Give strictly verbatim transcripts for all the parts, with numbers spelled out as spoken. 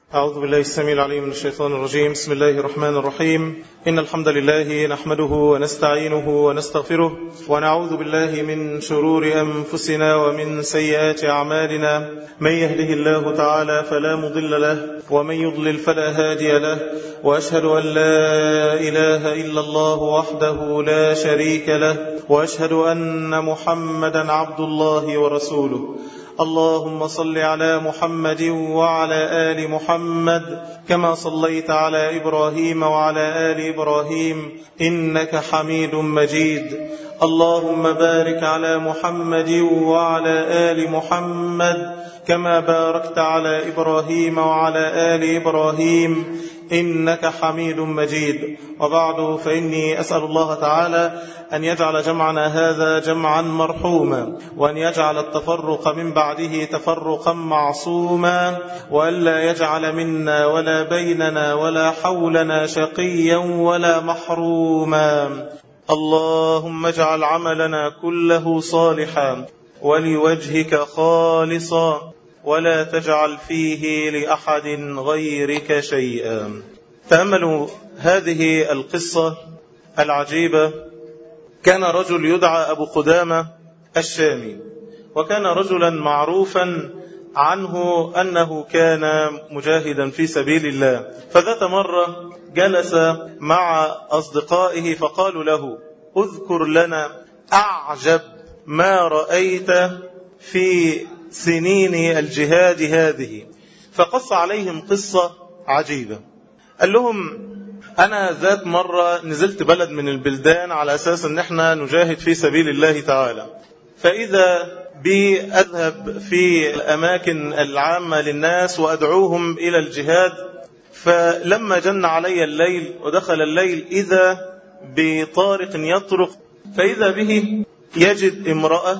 أعوذ بالله السميع العليم من الشيطان الرجيم. بسم الله الرحمن الرحيم. إن الحمد لله نحمده ونستعينه ونستغفره ونعوذ بالله من شرور أنفسنا ومن سيئات أعمالنا. من يهده الله تعالى فلا مضل له ومن يضلل فلا هادي له، وأشهد أن لا إله إلا الله وحده لا شريك له، وأشهد أن محمدا عبد الله ورسوله. اللهم صل على محمد وعلى آل محمد كما صليت على إبراهيم وعلى آل إبراهيم إنك حميد مجيد. اللهم بارك على محمد وعلى آل محمد كما باركت على إبراهيم وعلى آل إبراهيم إنك حميد مجيد. وبعد، فإني أسأل الله تعالى أن يجعل جمعنا هذا جمعا مرحوما، وأن يجعل التفرق من بعده تفرقا معصوما، وألا يجعل منا ولا بيننا ولا حولنا شقيا ولا محروما. اللهم اجعل عملنا كله صالحا ولوجهك خالصا، ولا تجعل فيه لأحد غيرك شيئا. تأملوا هذه القصة العجيبة. كان رجل يدعى أبو قدامة الشامي، وكان رجلا معروفا عنه أنه كان مجاهدا في سبيل الله. فذات مرة جلس مع أصدقائه فقالوا له: اذكر لنا أعجب ما رأيت في سنين الجهاد هذه. فقص عليهم قصة عجيبة. قال لهم: أنا ذات مرة نزلت بلد من البلدان على أساس أن احنا نجاهد في سبيل الله تعالى، فإذا بي أذهب في الأماكن العامة للناس وأدعوهم إلى الجهاد. فلما جن علي الليل ودخل الليل إذا بطارق يطرق، فإذا به يجد امرأة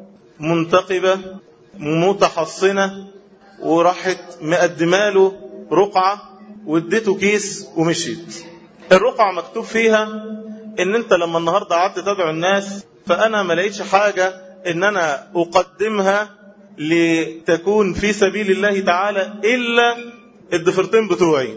منتقبة متحصنة، وراحت مقدماله رقعة واديته كيس ومشيت. الرقعة مكتوب فيها ان انت لما النهاردة قعدت تدعو الناس، فانا ما لقيتش حاجة ان انا اقدمها لتكون في سبيل الله تعالى الا الضفرتين بتوعي،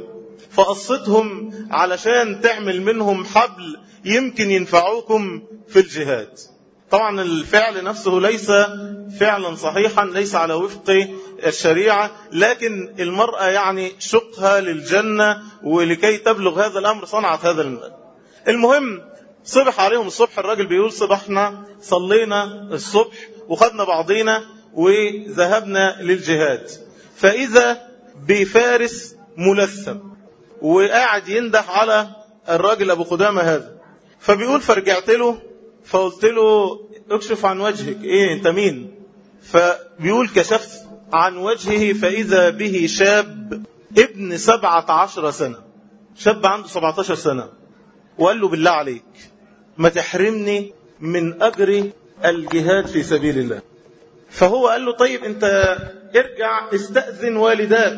فقصتهم علشان تعمل منهم حبل يمكن ينفعوكم في الجهاد. طبعا الفعل نفسه ليس فعلا صحيحا، ليس على وفق الشريعة، لكن المرأة يعني شقها للجنة، ولكي تبلغ هذا الأمر صنعت هذا المال. المهم صبح عليهم الصبح، الراجل بيقول: صبحنا صلينا الصبح وخدنا بعضينا وذهبنا للجهاد، فإذا بفارس ملثم وقاعد يندح على الراجل أبو قدامة هذا. فبيقول: فرجعت له فقلت له: اكشف عن وجهك، ايه انت مين؟ فبيقول: كشفت عن وجهه فإذا به شاب ابن سبعة عشر سنة، شاب عنده سبعة عشر سنة، وقال له: بالله عليك ما تحرمني من أجر الجهاد في سبيل الله. فهو قال له: طيب انت ارجع استأذن والداك،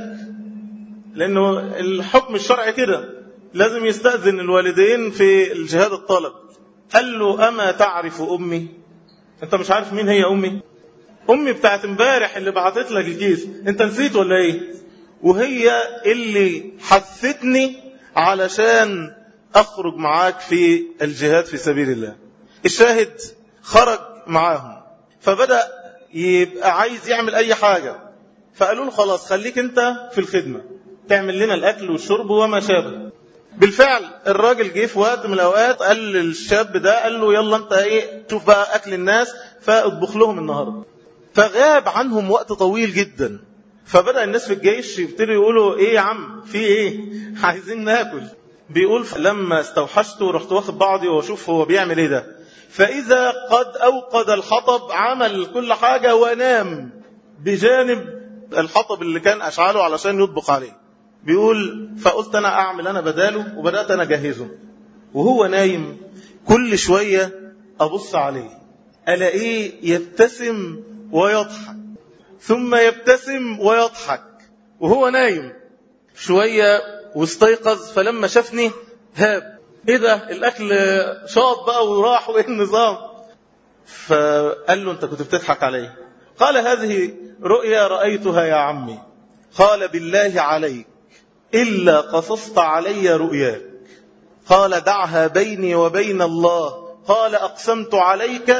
لأنه الحكم الشرعي كده لازم يستأذن الوالدين في الجهاد الطلب. قال له: أما تعرف أمي؟ أنت مش عارف مين هي أمي؟ أمي بتاعت امبارح اللي بعتت لك الكيس، أنت نسيت ولا إيه؟ وهي اللي حثتني علشان أخرج معاك في الجهاد في سبيل الله. الشاهد خرج معاهم، فبدأ يبقى عايز يعمل أي حاجة. فقالوا له: خلاص خليك أنت في الخدمة، تعمل لنا الأكل والشرب وما شابه. بالفعل الراجل جه في وقت من الأوقات قال للشاب ده، قال له: يلا أنت إيه، شوف بقى أكل الناس فاطبخ لهم النهاردة. فغاب عنهم وقت طويل جدا. فبدأ الناس في الجيش يبتدوا يقولوا: إيه يا عم، في إيه، عايزين ناكل. بيقول: لما استوحشته رحت واخد بعضي واشوف هو بيعمل إيه ده، فإذا قد أوقد الحطب، عمل كل حاجة ونام بجانب الحطب اللي كان أشعله علشان يطبخ عليه. بيقول: فقلت أنا أعمل أنا بداله، وبدأت أنا أجهزه. وهو نايم كل شوية أبص عليه ألاقيه يبتسم ويضحك، ثم يبتسم ويضحك وهو نايم. شوية واستيقظ، فلما شافني هاب: إيه ده، الأكل شاط بقى وراح، وإيه النظام؟ فقال له: أنت كنت بتضحك عليه. قال: هذه رؤيا رأيتها يا عمي. قال: بالله عليك إلا قصصت علي رؤياك. قال دعها بيني وبين الله. قال أقسمت عليك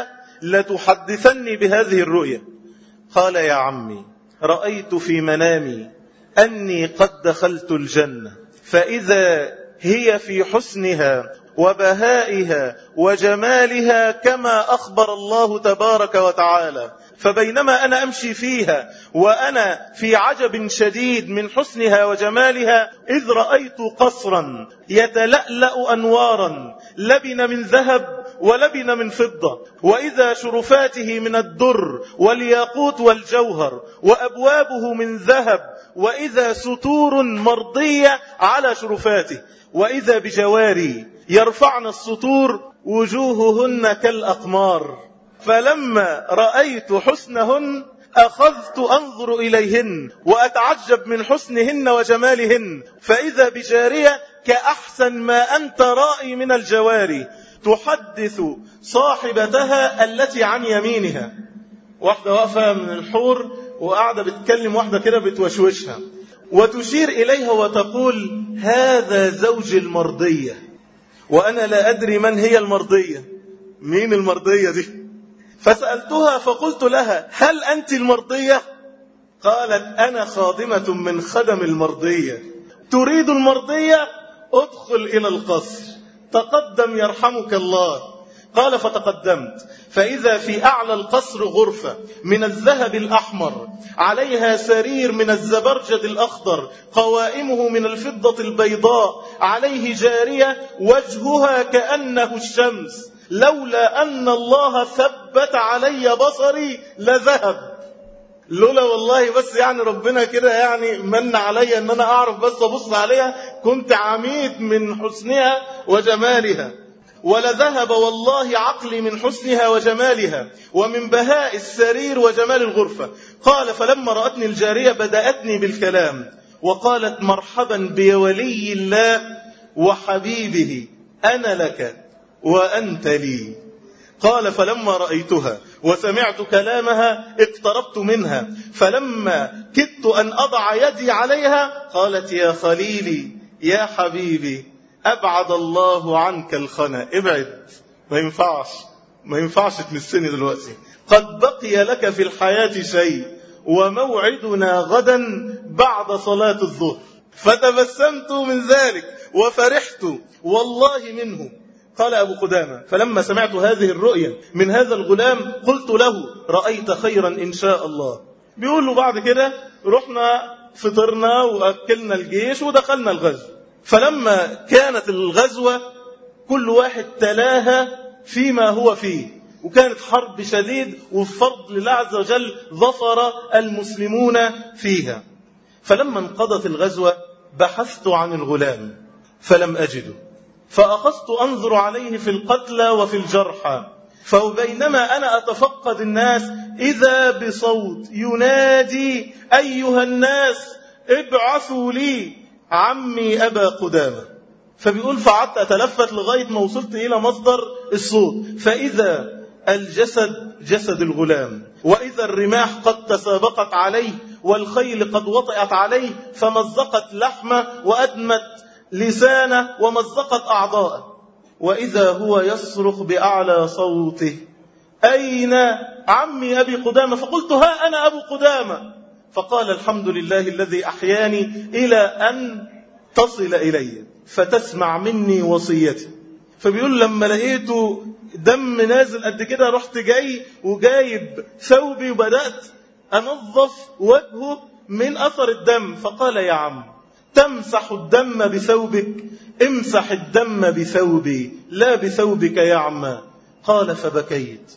لتحدثني بهذه الرؤيا. قال يا عمي رأيت في منامي أني قد دخلت الجنة، فإذا هي في حسنها وبهائها وجمالها كما أخبر الله تبارك وتعالى، فبينما أنا أمشي فيها وأنا في عجب شديد من حسنها وجمالها، إذ رأيت قصرا يتلألأ أنوارا لبن من ذهب ولبن من فضة، وإذا شرفاته من الدر والياقوت والجوهر، وأبوابه من ذهب، وإذا ستور مرضية على شرفاته، وإذا بجواري يرفعن السطور وجوههن كالأقمار. فلما رأيت حسنهن أخذت أنظر إليهن وأتعجب من حسنهن وجمالهن، فإذا بجارية كأحسن ما أنت رائي من الجواري تحدث صاحبتها التي عن يمينها. واحدة واقفة من الحور وقاعدة بتكلم واحدة كده بتوشوشها، وتشير إليها وتقول هذا زوج المرضية، وأنا لا أدري من هي المرضية. مين المرضية دي؟ فسألتها فقلت لها هل أنت المرضية؟ قالت أنا خادمة من خدم المرضية. تريد المرضية؟ ادخل إلى القصر، تقدم يرحمك الله. قال فتقدمت، فإذا في أعلى القصر غرفة من الذهب الأحمر، عليها سرير من الزبرجد الأخضر، قوائمه من الفضة البيضاء، عليه جارية وجهها كأنه الشمس، لولا أن الله ثبت علي بصري لذهب. لولا والله بس يعني ربنا كده يعني من علي أن أنا أعرف بس أبص عليها كنت عميت من حسنها وجمالها، ولذهب والله عقلي من حسنها وجمالها ومن بهاء السرير وجمال الغرفة. قال فلما رأتني الجارية بدأتني بالكلام وقالت مرحبا بولي الله وحبيبه، أنا لك وأنت لي. قال فلما رأيتها وسمعت كلامها اقتربت منها، فلما كدت أن أضع يدي عليها قالت يا خليلي يا حبيبي أبعد الله عنك الخنا، ابعد، ما ينفعش ما ينفعش تمسني دلوقتي، قد بقي لك في الحياة شيء وموعدنا غدا بعد صلاة الظهر. فتبسمت من ذلك وفرحت والله منه. قال أبو قدامة فلما سمعت هذه الرؤيا من هذا الغلام قلت له رأيت خيرا إن شاء الله. بيقول له بعد كده رحنا فطرنا وأكلنا الجيش ودخلنا الغزو. فلما كانت الغزوة كل واحد تلاها فيما هو فيه، وكانت حرب شديد وبفضل الله عز وجل ظفر المسلمون فيها. فلما انقضت الغزوة بحثت عن الغلام فلم أجده، فأخذت أنظر عليه في القتلى وفي الجرحى، فبينما أنا أتفقد الناس إذا بصوت ينادي أيها الناس ابعثوا لي عمي أبا قدامة. فبيقول فعدت أتلفت لغاية ما وصلت إلى مصدر الصوت، فإذا الجسد جسد الغلام، وإذا الرماح قد تسابقت عليه والخيل قد وطئت عليه فمزقت لحمه وأدمت لسانه ومزقت أعضاءه، وإذا هو يصرخ بأعلى صوته أين عمي أبي قدامة؟ فقلت ها أنا أبو قدامة. فقال الحمد لله الذي أحياني إلى أن تصل إلي فتسمع مني وصيتي. فبيقول لما لقيته دم نازل قد كده رحت جاي وجايب ثوبي وبدأت أنظف وجهه من أثر الدم. فقال يا عم تمسح الدم بثوبك؟ امسح الدم بثوبي لا بثوبك يا عم. قال فبكيت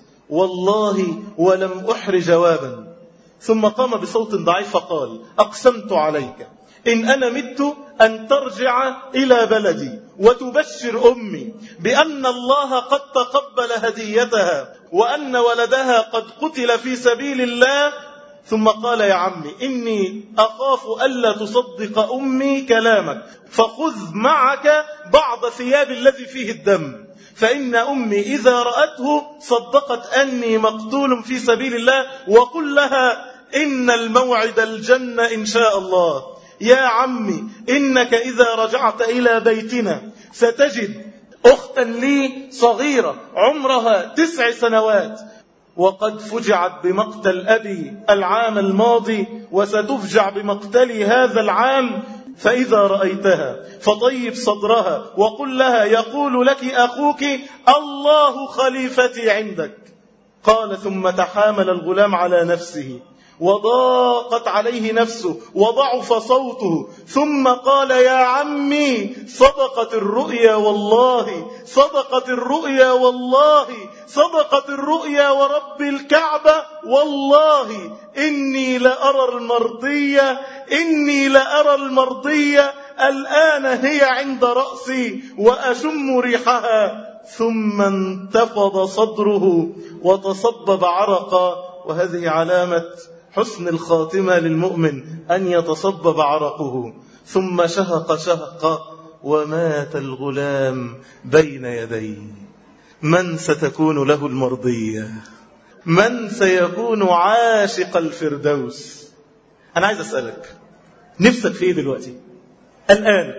والله ولم أحر جوابا، ثم قام بصوت ضعيف فقال أقسمت عليك إن أنا مت أن ترجع إلى بلدي وتبشر أمي بأن الله قد تقبل هديتها وأن ولدها قد قتل في سبيل الله. ثم قال يا عمي إني أخاف ألا تصدق أمي كلامك، فخذ معك بعض ثياب الذي فيه الدم، فإن أمي إذا رأته صدقت أني مقتول في سبيل الله، وقل لها إن الموعد الجنة إن شاء الله. يا عمي إنك إذا رجعت إلى بيتنا ستجد أختا لي صغيرة عمرها تسع سنوات وقد فجعت بمقتل أبي العام الماضي وستفجع بمقتلي هذا العام، فإذا رأيتها فطيب صدرها وقل لها يقول لك أخوك الله خليفتي عندك. قال ثم تحامل الغلام على نفسه وضاقت عليه نفسه وضعف صوته، ثم قال يا عمي صدقت الرؤيا والله، صدقت الرؤيا والله، صدقت الرؤيا ورب الكعبة والله إني لأرى المرضية، إني لأرى المرضية الآن هي عند رأسي وأشم ريحها. ثم انتفض صدره وتصبب عرقا، وهذه علامة حسن الخاتمة للمؤمن أن يتصبب عرقه. ثم شهق شهقا ومات الغلام بين يديه. من ستكون له المرضية؟ من سيكون عاشق الفردوس؟ أنا عايز أسألك، نفسك في إيه دلوقتي الآن؟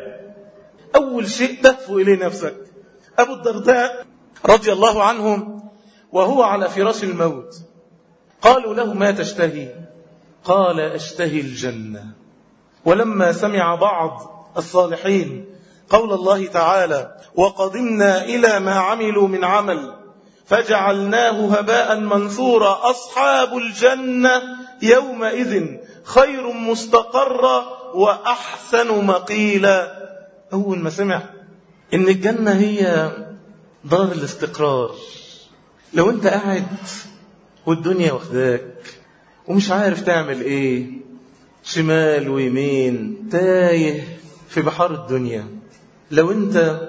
أول شيء تهفو إليه نفسك. أبو الدرداء رضي الله عنه وهو على فراش الموت قالوا له ما تشتهي؟ قال أشتهي الجنة. ولما سمع بعض الصالحين قول الله تعالى وقدمنا إلى ما عملوا من عمل فجعلناه هباء منثورا أصحاب الجنة يومئذ خير مستقرا وأحسن مقيلا. أول ما سمع إن الجنة هي دار الاستقرار، لو أنت قاعد والدنيا واخداك ومش عارف تعمل ايه، شمال ويمين تايه في بحار الدنيا، لو انت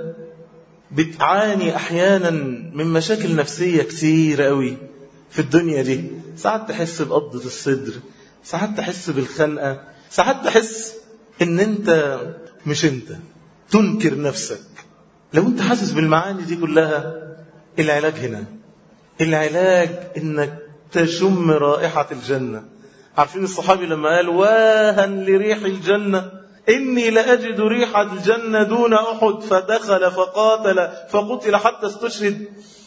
بتعاني احيانا من مشاكل نفسية كتير قوي في الدنيا دي، ساعات تحس بقبضة الصدر، ساعات تحس بالخنقة، ساعات تحس ان انت مش انت، تنكر نفسك، لو انت حاسس بالمعاني دي كلها، العلاج هنا، العلاج انك تشم رائحة الجنة. عارفين الصحابي لما قال واها لريح الجنة إني لأجد ريح الجنة دون أحد، فدخل فقاتل فقتل حتى استشهد،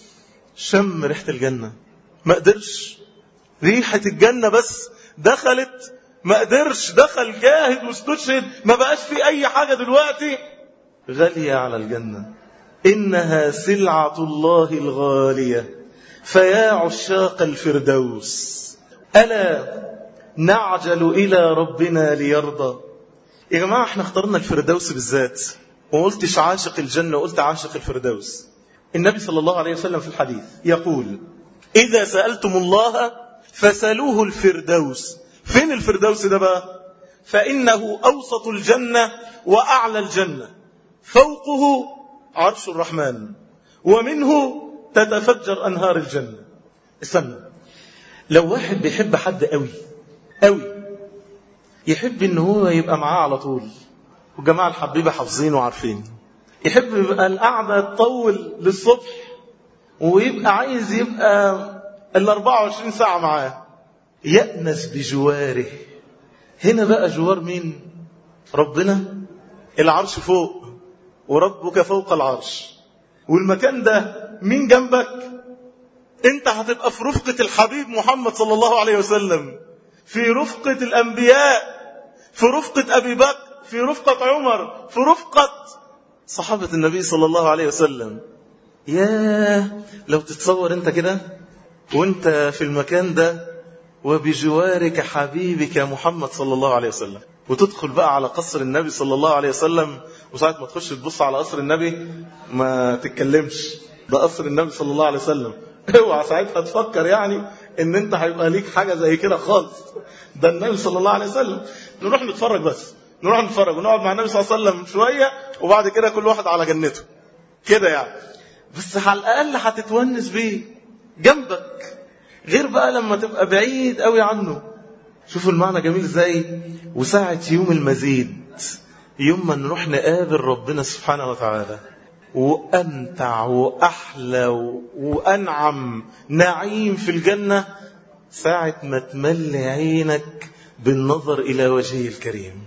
شم ريحة الجنة، ما قدرش، ريحة الجنة بس دخلت، ما قدرش، دخل جاهد واستشهد، ما بقاش في أي حاجة دلوقتي غالية على الجنة. إنها سلعة الله الغالية فيا عشاق الفردوس ألا نعجل إلى ربنا ليرضى. يا جماعة احنا اخترنا الفردوس بالذات، وقلتش عاشق الجنة، وقلت عاشق الفردوس. النبي صلى الله عليه وسلم في الحديث يقول إذا سألتم الله فسألوه الفردوس. فين الفردوس ده بقى؟ فإنه أوسط الجنة وأعلى الجنة، فوقه عرش الرحمن ومنه تتفجر أنهار الجنة. استنى، لو واحد بيحب حد قوي قوي، يحب ان هو يبقى معاه على طول، والجماعة الحبيبة حافظين وعارفين، يحب يبقى القعدة تطول للصبح، ويبقى عايز يبقى ال أربعة وعشرين ساعة معاه، يأنس بجواره. هنا بقى جوار مين؟ ربنا. العرش فوق وربك فوق العرش، والمكان ده مين جنبك؟ انت هتبقى في رفقة الحبيب محمد صلى الله عليه وسلم، في رفقة الأنبياء، في رفقة أبي بكر، في رفقة عمر، في رفقة صحابة النبي صلى الله عليه وسلم. ياه لو تتصور انت كده وانت في المكان ده وبجوارك حبيبك محمد صلى الله عليه وسلم، وتدخل بقى على قصر النبي صلى الله عليه وسلم، وساعة ما تخش تبص على قصر النبي ما تتكلمش، ده قصر النبي صلى الله عليه وسلم، اوعى ساعتها تفكر يعني ان انت هيبقى ليك حاجة زي كده خالص، ده النبي صلى الله عليه وسلم. نروح نتفرج بس، نروح نتفرج ونقعد مع النبي صلى الله عليه وسلم شوية، وبعد كده كل واحد على جنته كده يعني، بس على الأقل هتتونس بيه جنبك، غير بقى لما تبقى بعيد قوي عنه. شوفوا المعنى جميل ازاي. وساعة يوم المزيد، يوم ما نروح نقابل ربنا سبحانه وتعالى، وأمتع وأحلى وأنعم نعيم في الجنة، ساعة ما تملي عينك بالنظر إلى وجهه الكريم.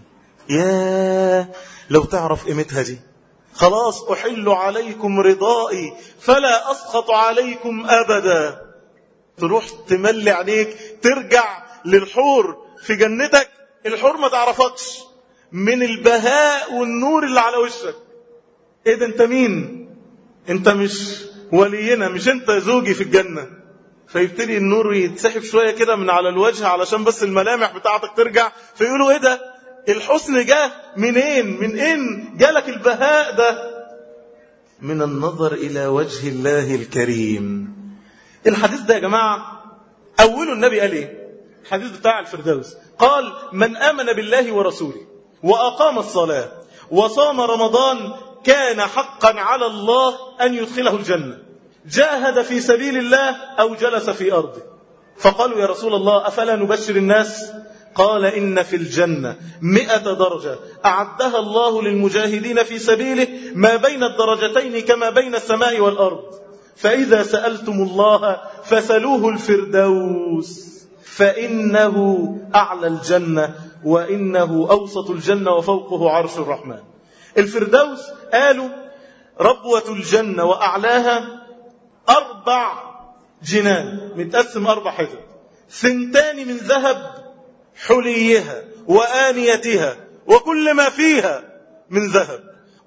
يا لو تعرف قيمتها دي. خلاص أحل عليكم رضائي فلا أسخط عليكم أبدا. تروح تملي عينيك ترجع للحور في جنتك، الحور ما تعرفكش من البهاء والنور اللي على وشك. ايه ده؟ انت مين؟ انت مش ولينا، مش انت زوجي في الجنة. فيبتدي النور يتسحب شوية كده من على الوجه علشان بس الملامح بتاعتك ترجع، فيقولوا ايه ده؟ الحسن جاه منين؟ من اين جالك البهاء ده؟ من النظر إلى وجه الله الكريم. الحديث ده يا جماعة أوله النبي قال إيه؟ الحديث بتاع الفردوس قال: من آمن بالله ورسوله وأقام الصلاة وصام رمضان كان حقا على الله أن يدخله الجنة، جاهد في سبيل الله أو جلس في أرضه. فقالوا: يا رسول الله أفلا نبشر الناس؟ قال: إن في الجنة مئة درجة أعدها الله للمجاهدين في سبيله ما بين الدرجتين كما بين السماء والأرض، فإذا سألتم الله فسلوه الفردوس فإنه أعلى الجنة وإنه أوسط الجنة وفوقه عرش الرحمن. الفردوس قالوا ربوة الجنة وأعلاها أربع جنان متقسم أربع حتت، ثنتان من ذهب حليها وآنيتها وكل ما فيها من ذهب،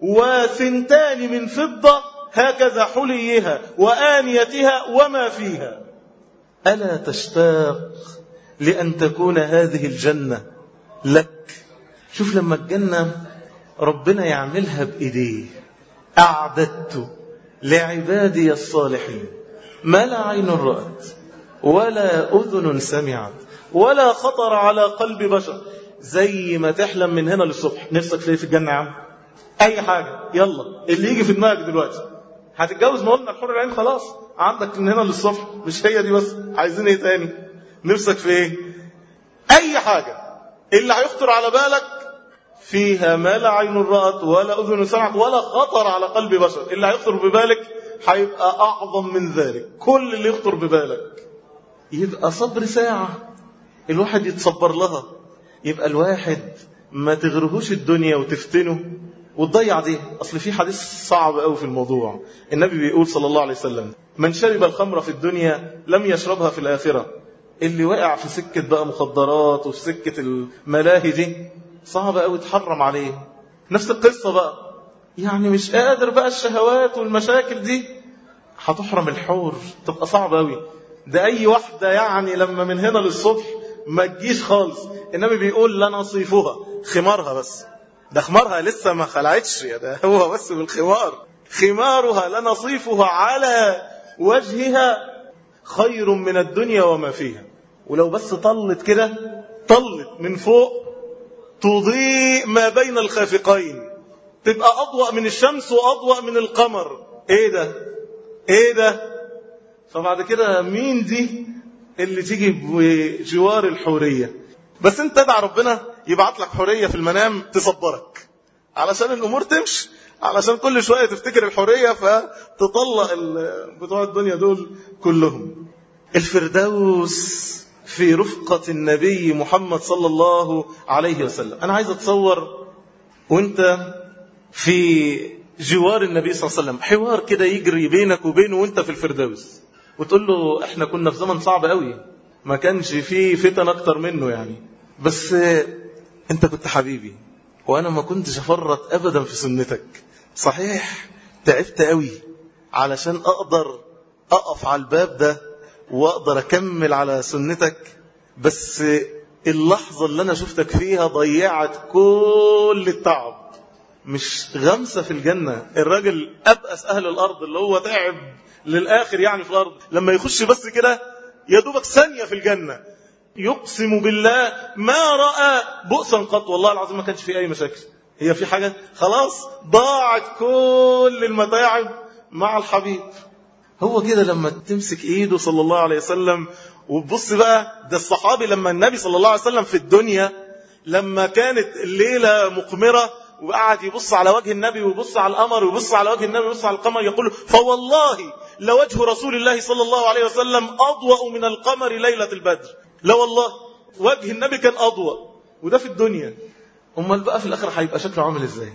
وثنتان من فضة هكذا حليها وآنيتها وما فيها. ألا تشتاق لأن تكون هذه الجنة لك؟ شوف لما الجنة ربنا يعملها بإيديه: أعددت لعبادي الصالحين ما لا عين رأت ولا أذن سمعت ولا خطر على قلب بشر. زي ما تحلم من هنا للصبح. نفسك في في الجنة يا عم؟ أي حاجة، يلا اللي يجي في دماغك دلوقتي. هتتجوز؟ ما قلنا الحور العين خلاص عندك من هنا للصبح، مش هي دي بس، عايزين ايه تاني؟ نفسك في ايه؟ أي حاجة اللي هيخطر على بالك فيها ما لا عين رأت ولا أذن سمعت ولا خطر على قلب بشر. اللي هيخطر ببالك هيبقى أعظم من ذلك. كل اللي يخطر ببالك يبقى صبر ساعة الواحد يتصبر لها. يبقى الواحد ما تغرهوش الدنيا وتفتنه وتضيع دي. أصل في حديث صعب قوي في الموضوع. النبي بيقول صلى الله عليه وسلم: من شرب الخمر في الدنيا لم يشربها في الآخرة. اللي وقع في سكة بقى مخدرات وفي سكة الملاهي دي صعب قوي تحرم عليه. نفس القصة بقى، يعني مش قادر بقى الشهوات والمشاكل دي، هتحرم الحور، تبقى صعب قوي. ده أي واحدة يعني لما من هنا للصبح ما تجيش خالص. النبي بيقول: لا نصيفها، خمارها بس، ده خمارها لسه ما خلعتش، يا ده هو بس بالخمار، خمارها لا نصيفها على وجهها خير من الدنيا وما فيها. ولو بس طلت كده، طلت من فوق تضيء ما بين الخافقين، تبقى أضوأ من الشمس وأضوأ من القمر. ايه ده؟ ايه ده؟ فبعد كده مين دي اللي تيجي بجوار الحورية؟ بس انت تدعى ربنا يبعت لك حورية في المنام تصبرك علشان الأمور تمشي، علشان كل شوية تفتكر الحورية فتطلق بتوع الدنيا دول كلهم. الفردوس في رفقة النبي محمد صلى الله عليه وسلم. أنا عايز أتصور وانت في جوار النبي صلى الله عليه وسلم، حوار كده يجري بينك وبينه وانت في الفردوس، وتقول له: احنا كنا في زمن صعب قوي، ما كانش فيه فتن اكتر منه يعني، بس انت كنت حبيبي وانا ما كنتش افرط ابدا في سنتك. صحيح تعبت قوي علشان اقدر اقف على الباب ده واقدر اكمل على سنتك، بس اللحظة اللي انا شفتك فيها ضيعت كل التعب. مش غمسة في الجنة. الراجل أبأس أهل الأرض اللي هو تعب للآخر يعني في الأرض، لما يخش بس كده يا دوبك ثانية في الجنة، يقسم بالله ما رأى بؤسا قط. والله العظيم ما كانش في أي مشاكل. هي في حاجة؟ خلاص ضاعت كل المتاعب مع الحبيب. هو كده لما تمسك إيده صلى الله عليه وسلم وتبص بقى. ده الصحابي لما النبي صلى الله عليه وسلم في الدنيا لما كانت الليلة مقمرة وقعد يبص على وجه النبي ويبص على القمر ويبص على وجه النبي ويبص على القمر، يقول: فوالله لوجه رسول الله صلى الله عليه وسلم أضوأ من القمر ليلة البدر. لا والله وجه النبي كان أضوأ، وده في الدنيا. امال بقى في الاخر هيبقى شكله عامل ازاي؟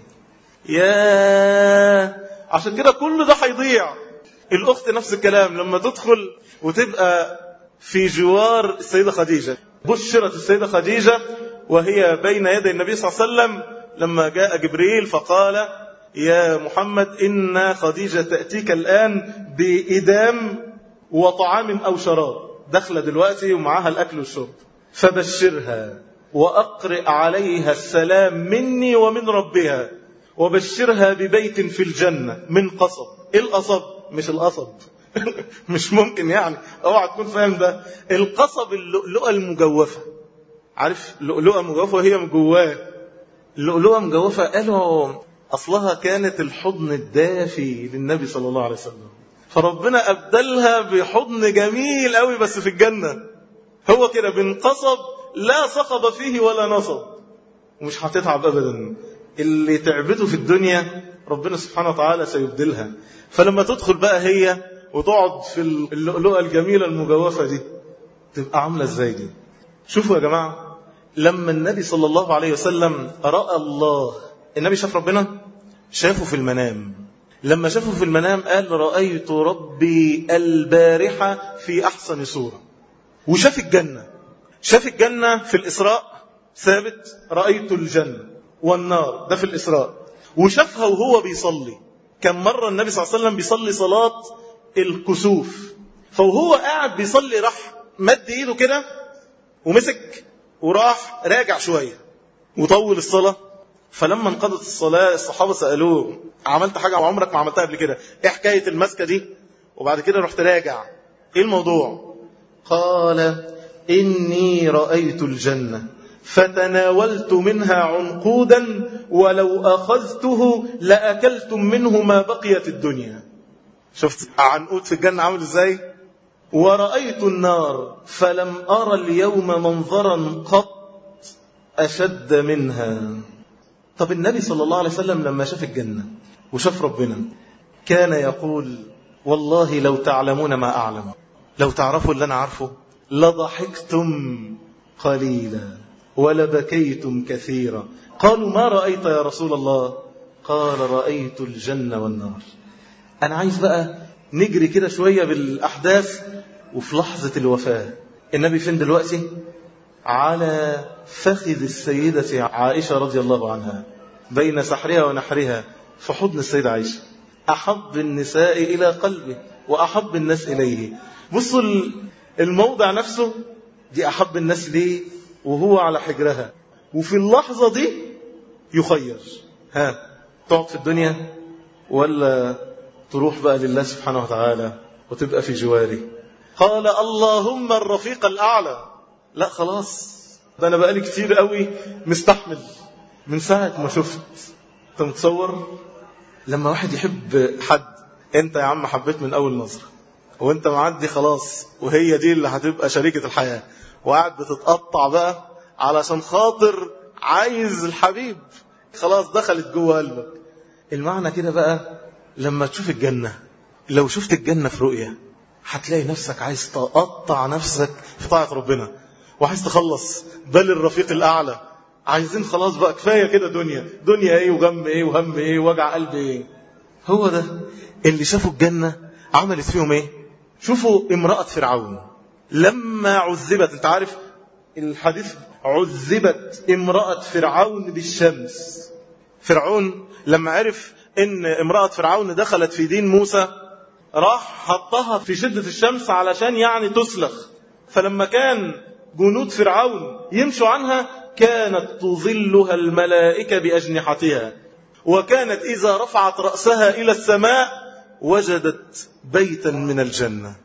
يا عشان كده كل ده هيضيع. الاخت نفس الكلام لما تدخل وتبقى في جوار السيدة خديجة. بشرت السيدة خديجة وهي بين يدي النبي صلى الله عليه وسلم لما جاء جبريل فقال يا محمد إن خديجة تأتيك الآن بإدام وطعام أو شراب، دخل دلوقتي ومعها الأكل والشرب، فبشرها وأقرئ عليها السلام مني ومن ربها، وبشرها ببيت في الجنة من قصب. إيه القصب؟ مش القصب مش ممكن يعني، اوعى تكون فاهم ده. القصب اللؤلؤة المجوفة، عارف اللؤلؤة المجوفة وهي من جواه اللؤلؤة مجوفة. قالوا أصلها كانت الحضن الدافي للنبي صلى الله عليه وسلم، فربنا أبدلها بحضن جميل قوي بس في الجنة. هو كده بن قصب لا صخب فيه ولا نصب، ومش هتتعب أبدا. اللي تعبته في الدنيا ربنا سبحانه وتعالى سيبدلها. فلما تدخل بقى هي وتقعد في اللؤلؤة الجميلة المجوفة دي تبقى عاملة ازاي دي؟ شوفوا يا جماعة، لما النبي صلى الله عليه وسلم رأى الله، النبي شاف ربنا، شافه في المنام. لما شافه في المنام قال رأيت ربي البارحة في أحسن صورة. وشاف الجنة، شاف الجنة في الإسراء ثابت، رأيت الجنة والنار، ده في الإسراء. وشافها وهو بيصلي. كم مرة النبي صلى الله عليه وسلم بيصلي صلاة الكسوف، فوهو قاعد بيصلي راح مد ايده كده ومسك وراح راجع شوية وطول الصلاة. فلما انقضت الصلاة الصحابة سألوه عملت حاجة عمرك ما عملتها قبل كده، ايه حكاية المسكة دي وبعد كده رحت راجع، ايه الموضوع؟ قال إني رأيت الجنة فتناولت منها عنقودا ولو أخذته لأكلتم منه ما بقيت الدنيا. شفت عنقود في الجنة عامل ازاي؟ ورأيت النار فلم أرى اليوم منظرا قط أشد منها. طب النبي صلى الله عليه وسلم لما شاف الجنة وشاف ربنا كان يقول والله لو تعلمون ما أعلم، لو تعرفوا اللي أنا عارفه لضحكتم قليلا ولبكيتم كثيرا. قالوا ما رأيت يا رسول الله؟ قال رأيت الجنة والنار. أنا عايز بقى نجري كده شوية بالأحداث. وفي لحظة الوفاة النبي فين دلوقتي؟ على فخذ السيدة عائشة رضي الله عنها، بين سحرها ونحرها في حضن السيدة عائشة، أحب النساء إلى قلبه وأحب الناس إليه. بصوا الموضع نفسه، دي أحب الناس ليه وهو على حجرها. وفي اللحظة دي يخير، ها تقعد في الدنيا ولا تروح بقى لله سبحانه وتعالى وتبقى في جواره. قال اللهم الرفيق الأعلى. لا خلاص، ده أنا بقالي كتير قوي مستحمل من ساعة ما شفت. أنت متصور لما واحد يحب حد، أنت يا عم حبيت من أول نظرة وأنت معدي خلاص وهي دي اللي هتبقى شريكة الحياة، وقاعد بتتقطع بقى علشان خاطر عايز الحبيب، خلاص دخلت جوه قلبك. المعنى كده بقى لما تشوف الجنة، لو شفت الجنة في رؤية هتلاقي نفسك عايز تقطع نفسك في طاعة ربنا وعايز تخلص. بل الرفيق الأعلى، عايزين خلاص بقى كفاية كده، دنيا دنيا ايه وغم ايه وهم ايه ووجع قلب ايه. هو ده اللي شافوا الجنة عملت فيهم ايه. شوفوا امرأة فرعون لما عذبت، انت عارف الحديث، عذبت امرأة فرعون بالشمس. فرعون لما عرف ان امرأة فرعون دخلت في دين موسى راح حطها في شدة الشمس علشان يعني تسلخ. فلما كان جنود فرعون يمشوا عنها كانت تظلها الملائكة بأجنحتها، وكانت إذا رفعت رأسها إلى السماء وجدت بيتا من الجنة.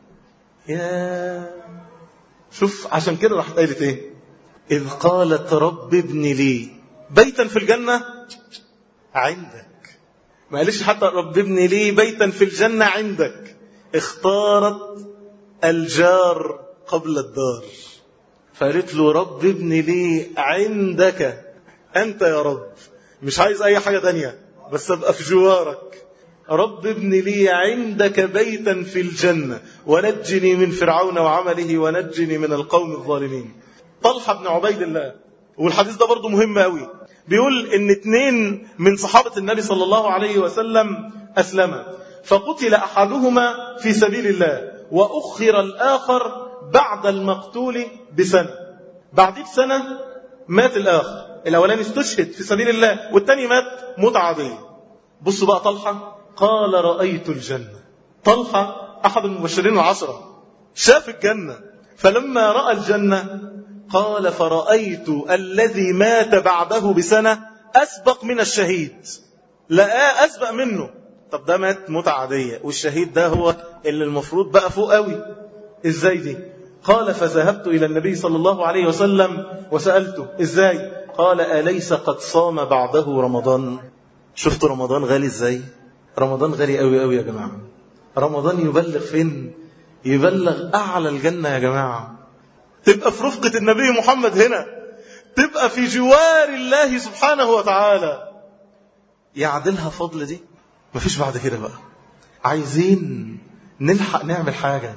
يا شوف، عشان كده راح قالت ايه؟ إذ قالت رب ابن لي بيتا في الجنة عندك. ما قالش حتى رب ابن لي بيتا في الجنة عندك، اختارت الجار قبل الدار. فقالت له رب ابن لي عندك أنت يا رب، مش عايز أي حاجة تانية بس أبقى في جوارك. رب ابن لي عندك بيتا في الجنة ونجني من فرعون وعمله ونجني من القوم الظالمين. طلحة بن عبيد الله، والحديث ده برضو مهم قوي. بيقول إن اتنين من صحابة النبي صلى الله عليه وسلم أسلما، فقتل أحدهما في سبيل الله وأخر الآخر بعد المقتول بسنة. بعد بسنة مات الآخر، الأولاني استشهد في سبيل الله والتاني مات موت عادية. بصوا بقى طلحة قال رأيت الجنة. طلحة أحد المبشرين العشرة شاف الجنة، فلما رأى الجنة قال فرأيت الذي مات بعده بسنة أسبق من الشهيد، لقاه أسبق منه. طب ده مات موت عادية والشهيد ده هو اللي المفروض بقى فوق قوي، إزاي دي؟ قال فذهبت إلى النبي صلى الله عليه وسلم وسألته إزاي؟ قال أليس قد صام بعده رمضان؟ شفتوا رمضان غالي إزاي؟ رمضان غالي قوي قوي يا جماعة. رمضان يبلغ فين؟ يبلغ أعلى الجنة يا جماعة. تبقى في رفقة النبي محمد هنا، تبقى في جوار الله سبحانه وتعالى، يعدلها فضل دي؟ مفيش بعد كده بقى. عايزين نلحق نعمل حاجة،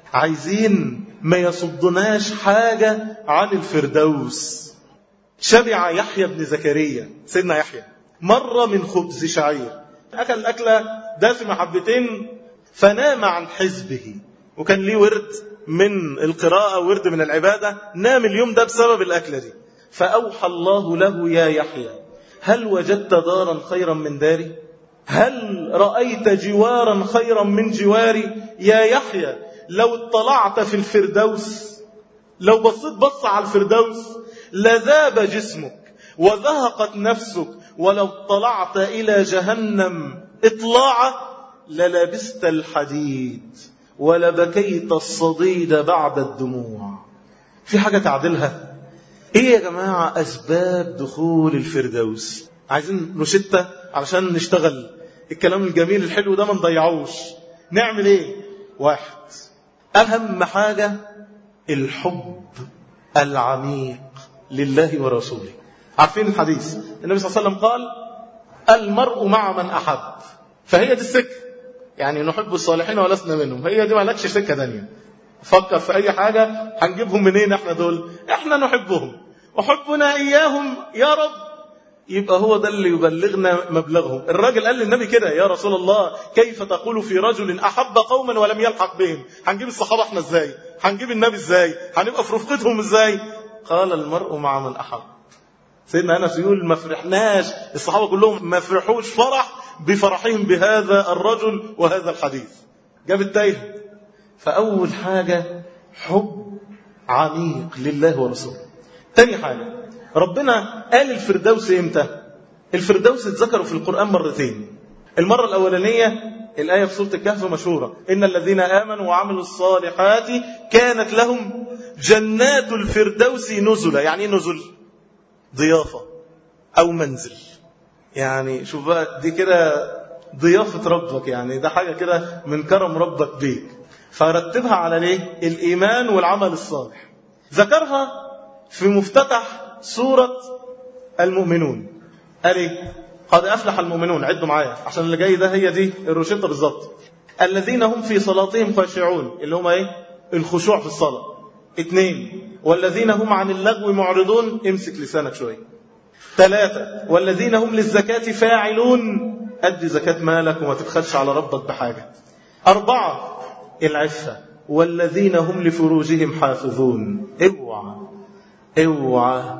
عايزين ما يصدناش حاجة عن الفردوس. شبع يحيى بن زكريا، سيدنا يحيى، مرة من خبز شعير، أكل أكلة دسمة حبتين فنام عن حزبه، وكان ليه ورد من القراءة ورد من العبادة، نام اليوم ده بسبب الأكلة دي. فأوحى الله له يا يحيى هل وجدت دارا خيرا من داري؟ هل رأيت جوارا خيرا من جواري؟ يا يحيى لو اطلعت في الفردوس، لو بصيت بص على الفردوس لذاب جسمك وذهقت نفسك، ولو اطلعت إلى جهنم اطلاعة للبست الحديد ولبكيت الصديد بعد الدموع. في حاجة تعدلها؟ ايه يا جماعة أسباب دخول الفردوس؟ عايزين روشتة علشان نشتغل الكلام الجميل الحلو ده ما نضيعوش. نعمل ايه؟ واحد، أهم حاجة الحب العميق لله ورسوله. عارفين الحديث النبي صلى الله عليه وسلم قال المرء مع من أحب، فهي دي السكة، يعني نحب الصالحين ولسنا منهم، هي دي ما لكش سكة تانية. فكر في أي حاجة هنجيبهم منين احنا دول؟ احنا نحبهم وحبنا إياهم يا رب، يبقى هو ده اللي يبلغنا مبلغهم. الراجل قال للنبي كده يا رسول الله كيف تقول في رجل أحب قوما ولم يلحق بهم؟ هنجيب الصحابة احنا ازاي؟ هنجيب النبي ازاي؟ هنبقى في رفقتهم ازاي؟ قال المرء مع من أحب. سيدنا أنس يقول ما فرحناش، الصحابة كلهم ما فرحوش فرح بفرحهم بهذا الرجل وهذا الحديث. جاب التايه. فأول حاجة حب عميق لله ورسوله. تاني حاجة ربنا قال الفردوس امتى؟ الفردوس اتذكروا في القرآن مرتين. المرة الأولانية الآية في سورة الكهف مشهورة إن الذين آمنوا وعملوا الصالحات كانت لهم جنات الفردوس نزلا. يعني نزل ضيافة أو منزل، يعني شوف بقى دي كده ضيافة ربك، يعني ده حاجة كده من كرم ربك بيك، فرتبها على ليه؟ الإيمان والعمل الصالح. ذكرها في مفتتح سورة المؤمنون، قال ايه؟ قد أفلح المؤمنون. عدوا معايا عشان اللي جاي ده هي دي الروشتة بالظبط. الذين هم في صلاتهم خاشعون، اللي هم ايه؟ الخشوع في الصلاة. اثنين والذين هم عن اللغو معرضون، امسك لسانك شوية. ثلاثة والذين هم للزكاة فاعلون، أدي زكاة مالك وما تبخلش على ربك بحاجة. أربعة العفة والذين هم لفروجهم حافظون. اوعى اوعى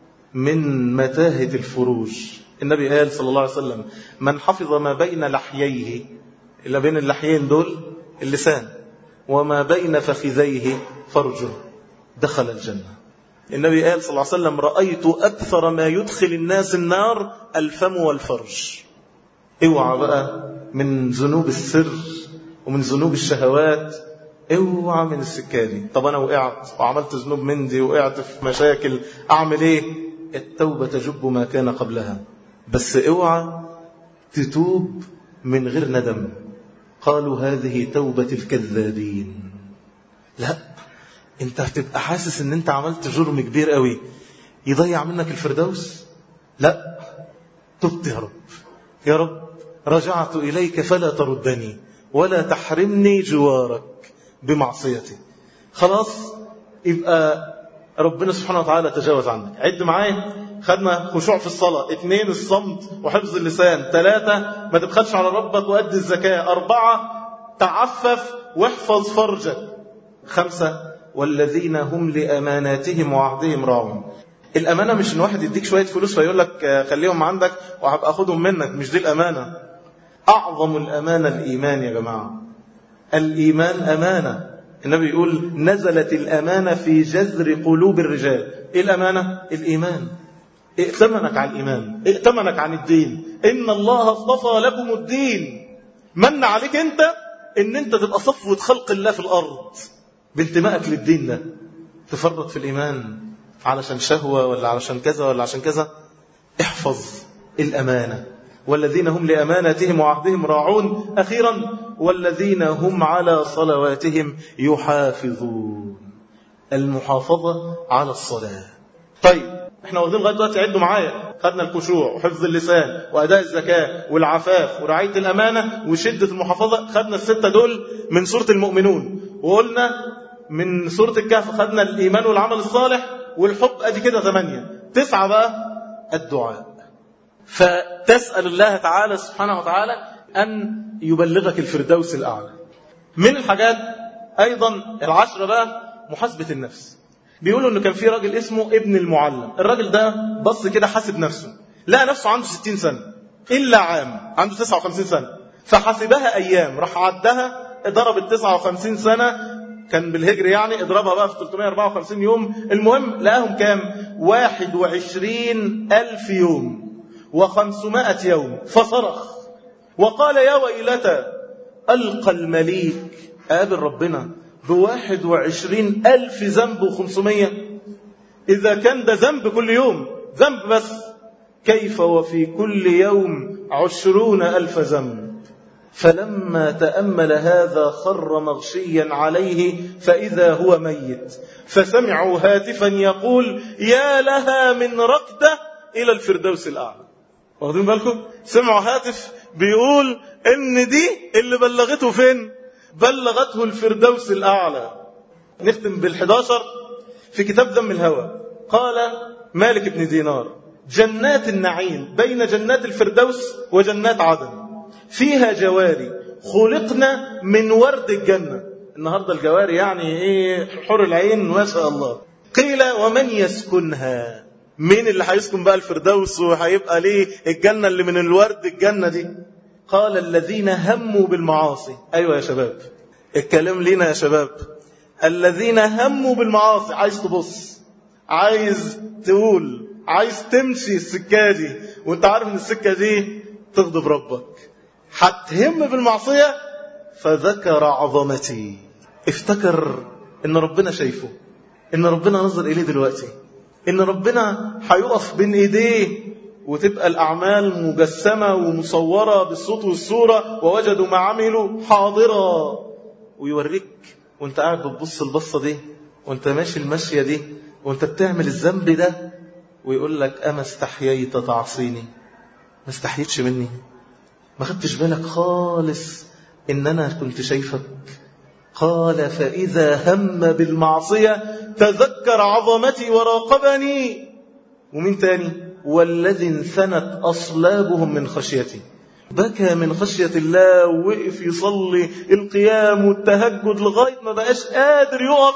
من متاهة الفروج. النبي قال صلى الله عليه وسلم من حفظ ما بين لحييه، اللي بين اللحيين دول اللسان، وما بين فخذيه فرجه دخل الجنة. النبي قال صلى الله عليه وسلم رأيت أكثر ما يدخل الناس النار الفم والفرج. اوعى بقى من ذنوب السر ومن ذنوب الشهوات، اوعى من السكاني. طب أنا وقعت وعملت ذنوب من دي وقعت في مشاكل، أعمل إيه؟ التوبة تجب ما كان قبلها، بس اوعى تتوب من غير ندم. قالوا هذه توبة الكذابين. لا، انت هتبقى حاسس ان انت عملت جرم كبير قوي يضيع منك الفردوس. لا، تبت يا رب، يا رب رجعت إليك فلا تردني ولا تحرمني جوارك بمعصيتي. خلاص، يبقى ربنا سبحانه وتعالى تجاوز عنك. عد معايا خدنا خشوع في الصلاة، اثنين الصمت وحفظ اللسان، ثلاثة ما تبخلش على ربك وأدي الزكاة، أربعة تعفف واحفظ فرجك، خمسة والذين هم لأماناتهم وعهدهم راعون. الأمانة مش إن واحد يديك شوية فلوس فيقول لك خليهم عندك وهبقى أخدهم منك، مش دي الأمانة. أعظم الأمانة الإيمان يا جماعة، الإيمان أمانة. النبي يقول نزلت الأمانة في جذر قلوب الرجال. إيه الأمانة؟ الإيمان. ائتمنك على الإيمان، ائتمنك عن الدين. إن الله اصطفى لكم الدين، من عليك أنت إن أنت تبقى صفوة خلق الله في الأرض بانتمائك للدين ده. تفرط في الإيمان علشان شهوة ولا علشان كذا ولا عشان كذا. احفظ الأمانة. والذين هم لأماناتهم وعهدهم راعون. أخيرا والذين هم على صلواتهم يحافظون. المحافظة على الصلاة. طيب احنا واخدين لغايه دلوقتي، عدوا معايا، خدنا الخشوع وحفظ اللسان وأداء الزكاة والعفاف ورعاية الأمانة وشدة المحافظة. خدنا الستة دول من سورة المؤمنون. وقلنا من سورة الكهف خدنا الإيمان والعمل الصالح والحب، أدي كده ثمانية. تسعة بقى الدعاء. فتسأل الله تعالى سبحانه وتعالى أن يبلغك الفردوس الأعلى. من الحاجات أيضا العشرة بقى محاسبة النفس. بيقولوا أنه كان في راجل اسمه ابن المعلم. الراجل ده بص كده حاسب نفسه، لقى نفسه عنده ستين سنة إلا عام، عنده تسعة وخمسين سنة. فحاسبها أيام، راح عدها ضرب التسعة وخمسين سنة، كان بالهجر يعني، اضربها بقى في ثلاثمائة وأربعة وخمسين يوم. المهم لقاهم كام؟ واحد وعشرين ألف يوم وخمسمائة يوم. فصرخ وقال يا ويلتى ألقى المليك، قابل ربنا بواحد وعشرين ألف ذنب وخمسمية. إذا كان ده ذنب كل يوم، ذنب بس، كيف وفي كل يوم عشرون ألف ذنب. فلما تأمل هذا خر مغشيا عليه فإذا هو ميت. فسمعوا هاتفا يقول يا لها من ركضة إلى الفردوس الأعلى. واخدين بالكم؟ سمعوا هاتف بيقول إن دي اللي بلغته فين؟ بلغته الفردوس الأعلى. نختم بالحداشر في كتاب ذم الهوى. قال مالك بن دينار جنات النعيم بين جنات الفردوس وجنات عدن، فيها جواري خلقنا من ورد الجنة. النهاردة الجواري يعني ايه؟ حور العين ما شاء الله. قيل ومن يسكنها؟ مين اللي هيسكن بقى الفردوس وهيبقى ليه الجنة اللي من الورد الجنة دي؟ قال الذين هموا بالمعاصي. أيوة يا شباب، الكلام لينا يا شباب. الذين هموا بالمعاصي، عايز تبص، عايز تقول، عايز تمشي السكة دي وانت عارف ان السكة دي تغضب ربك، هتهم بالمعصية. فذكر عظمتي، افتكر ان ربنا شايفه، ان ربنا نظر اليه دلوقتي، ان ربنا هيقف بين ايديه وتبقى الأعمال مجسمة ومصورة بالصوت والصورة، ووجدوا ما عملوا حاضرة. ويوريك وانت قاعد بتبص البصة دي وانت ماشي المشية دي وانت بتعمل الذنب ده، ويقول لك أما استحييت تعصيني؟ ما استحيتش مني؟ ما خدتش بالك خالص إن أنا كنت شايفك؟ قال فإذا هم بالمعصية تذكر عظمتي وراقبني. ومن تاني؟ والذي انثنت أصلابهم من خشيتي، بكى من خشية الله ووقف يصلي القيام والتهجد لغاية ما بقاش قادر يقف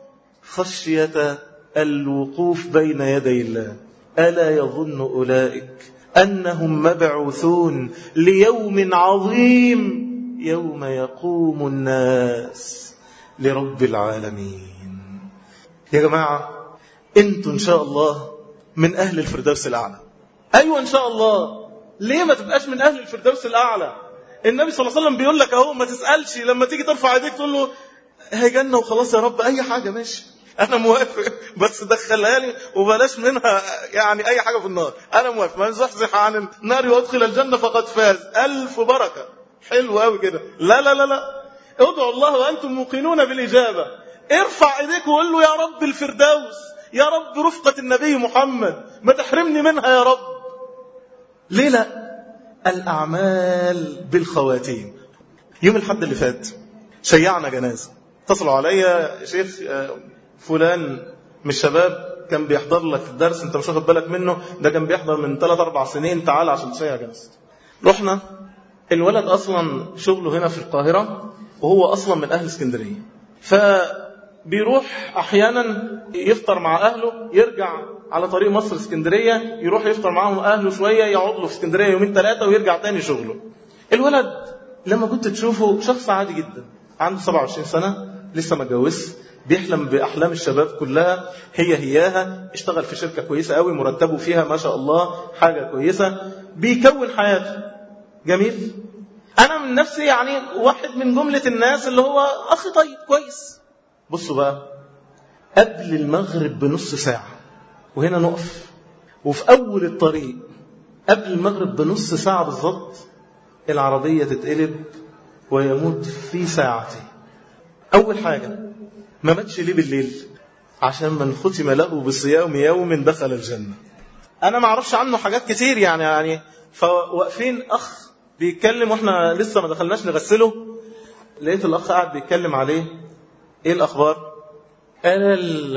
خشية الوقوف بين يدي الله. ألا يظن أولئك أنهم مبعوثون ليوم عظيم يوم يقوم الناس لرب العالمين. يا جماعة انتوا إن شاء الله من أهل الفردوس الأعلى. أيوة إن شاء الله. ليه ما تبقاش من أهل الفردوس الأعلى؟ النبي صلى الله عليه وسلم بيقول لك أهو ما تسألش، لما تيجي ترفع يديك تقول له هي جنة وخلاص يا رب، أي حاجة ماشي أنا موافق، بس دخلها لي وبلاش منها يعني أي حاجة في النار. أنا موافق، ما نزحزح عن النار وادخل الجنة فقد فاز. ألف بركة، حلو قوي كده. لا لا لا لا، ادعوا الله وأنتم موقنون بالإجابة. ارفع ايديك وقول له يا رب الفردوس، يا رب رفقة النبي محمد، ما تحرمني منها يا رب. ليه لا؟ الأعمال بالخواتيم. يوم الحد اللي فات شيعنا جنازة، اتصلوا عليا شيخ فلان من الشباب كان بيحضر لك الدرس انت مش واخد بالك منه، ده كان بيحضر من ثلاث أربع سنين، تعال عشان تشيع جلسة. رحنا، الولد أصلا شغله هنا في القاهرة وهو أصلا من أهل اسكندرية، فبيروح أحيانا يفطر مع أهله، يرجع على طريق مصر اسكندرية، يروح يفطر معهم أهله شوية، يقعد له في اسكندرية يومين ثلاثة ويرجع تاني شغله. الولد لما كنت تشوفه شخص عادي جدا، عنده سبعة وعشرين سنة، لسه ما اتجوزش، بيحلم بأحلام الشباب كلها، هي هياها، اشتغل في شركة كويسة قوي، مرتبه فيها ما شاء الله حاجة كويسة، بيكون حياته جميل. أنا من نفسي يعني واحد من جملة الناس اللي هو أخي طيب كويس. بصوا بقى، قبل المغرب بنص ساعة، وهنا نقف، وفي أول الطريق قبل المغرب بنص ساعة بالضبط العربية تتقلب ويموت في ساعته. أول حاجة، ما ماتش ليه بالليل؟ عشان من ختم له بصيام يوم دخل الجنة. أنا ما أعرفش عنه حاجات كتير يعني يعني فواقفين أخ بيتكلم وإحنا لسه ما دخلناش نغسله، لقيت الأخ قاعد بيتكلم عليه. إيه الأخبار؟ أنا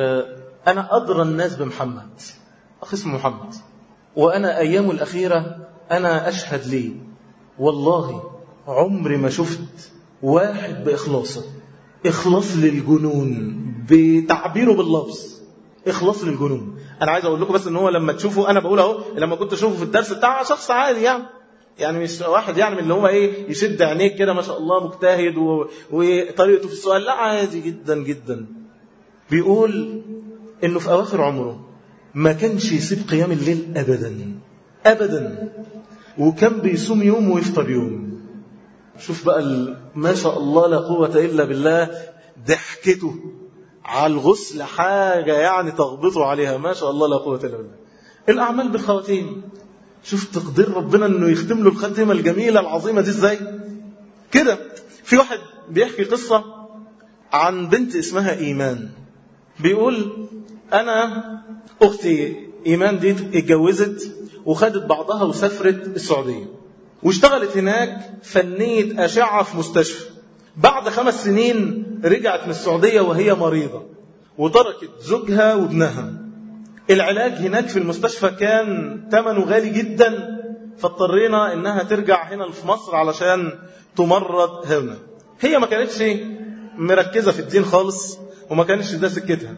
أنا أدرى الناس بمحمد، أخ اسمه محمد، وأنا أيامه الأخيرة أنا أشهد لي والله عمري ما شفت واحد بإخلاصه، إخلاص للجنون بتعبيره باللفظ، إخلاص للجنون. أنا عايز أقول لكم بس إن هو لما تشوفه، أنا بقول أهو لما كنت أشوفه في الدرس بتاعه شخص عادي يعني يعني مش واحد يعني من اللي هو إيه يشد عينيك كده ما شاء الله مجتهد و... وطريقته في السؤال، لا عادي جدا جدا. بيقول إنه في أواخر عمره ما كانش يسيب قيام الليل أبدا أبدا، وكان بيصوم يوم ويفطر يوم. شوف بقى ما شاء الله لا قوة إلا بالله، ضحكته على الغسل حاجة يعني تغبطوا عليها، ما شاء الله لا قوة إلا بالله. الأعمال بالخواتيم، شوف تقدير ربنا أنه يختم له الخاتمة الجميلة العظيمة دي إزاي كده. في واحد بيحكي قصة عن بنت اسمها إيمان، بيقول أنا أختي إيمان دي اتجوزت وخدت بعضها وسافرت السعودية واشتغلت هناك فنية أشعة في مستشفى. بعد خمس سنين رجعت من السعودية وهي مريضة، وتركت زوجها وابنها. العلاج هناك في المستشفى كان ثمنه غالي جدا، فاضطرينا إنها ترجع هنا في مصر علشان تمرض هنا. هي ما كانتش مركزة في الدين خالص وما كانتش ده سكتها.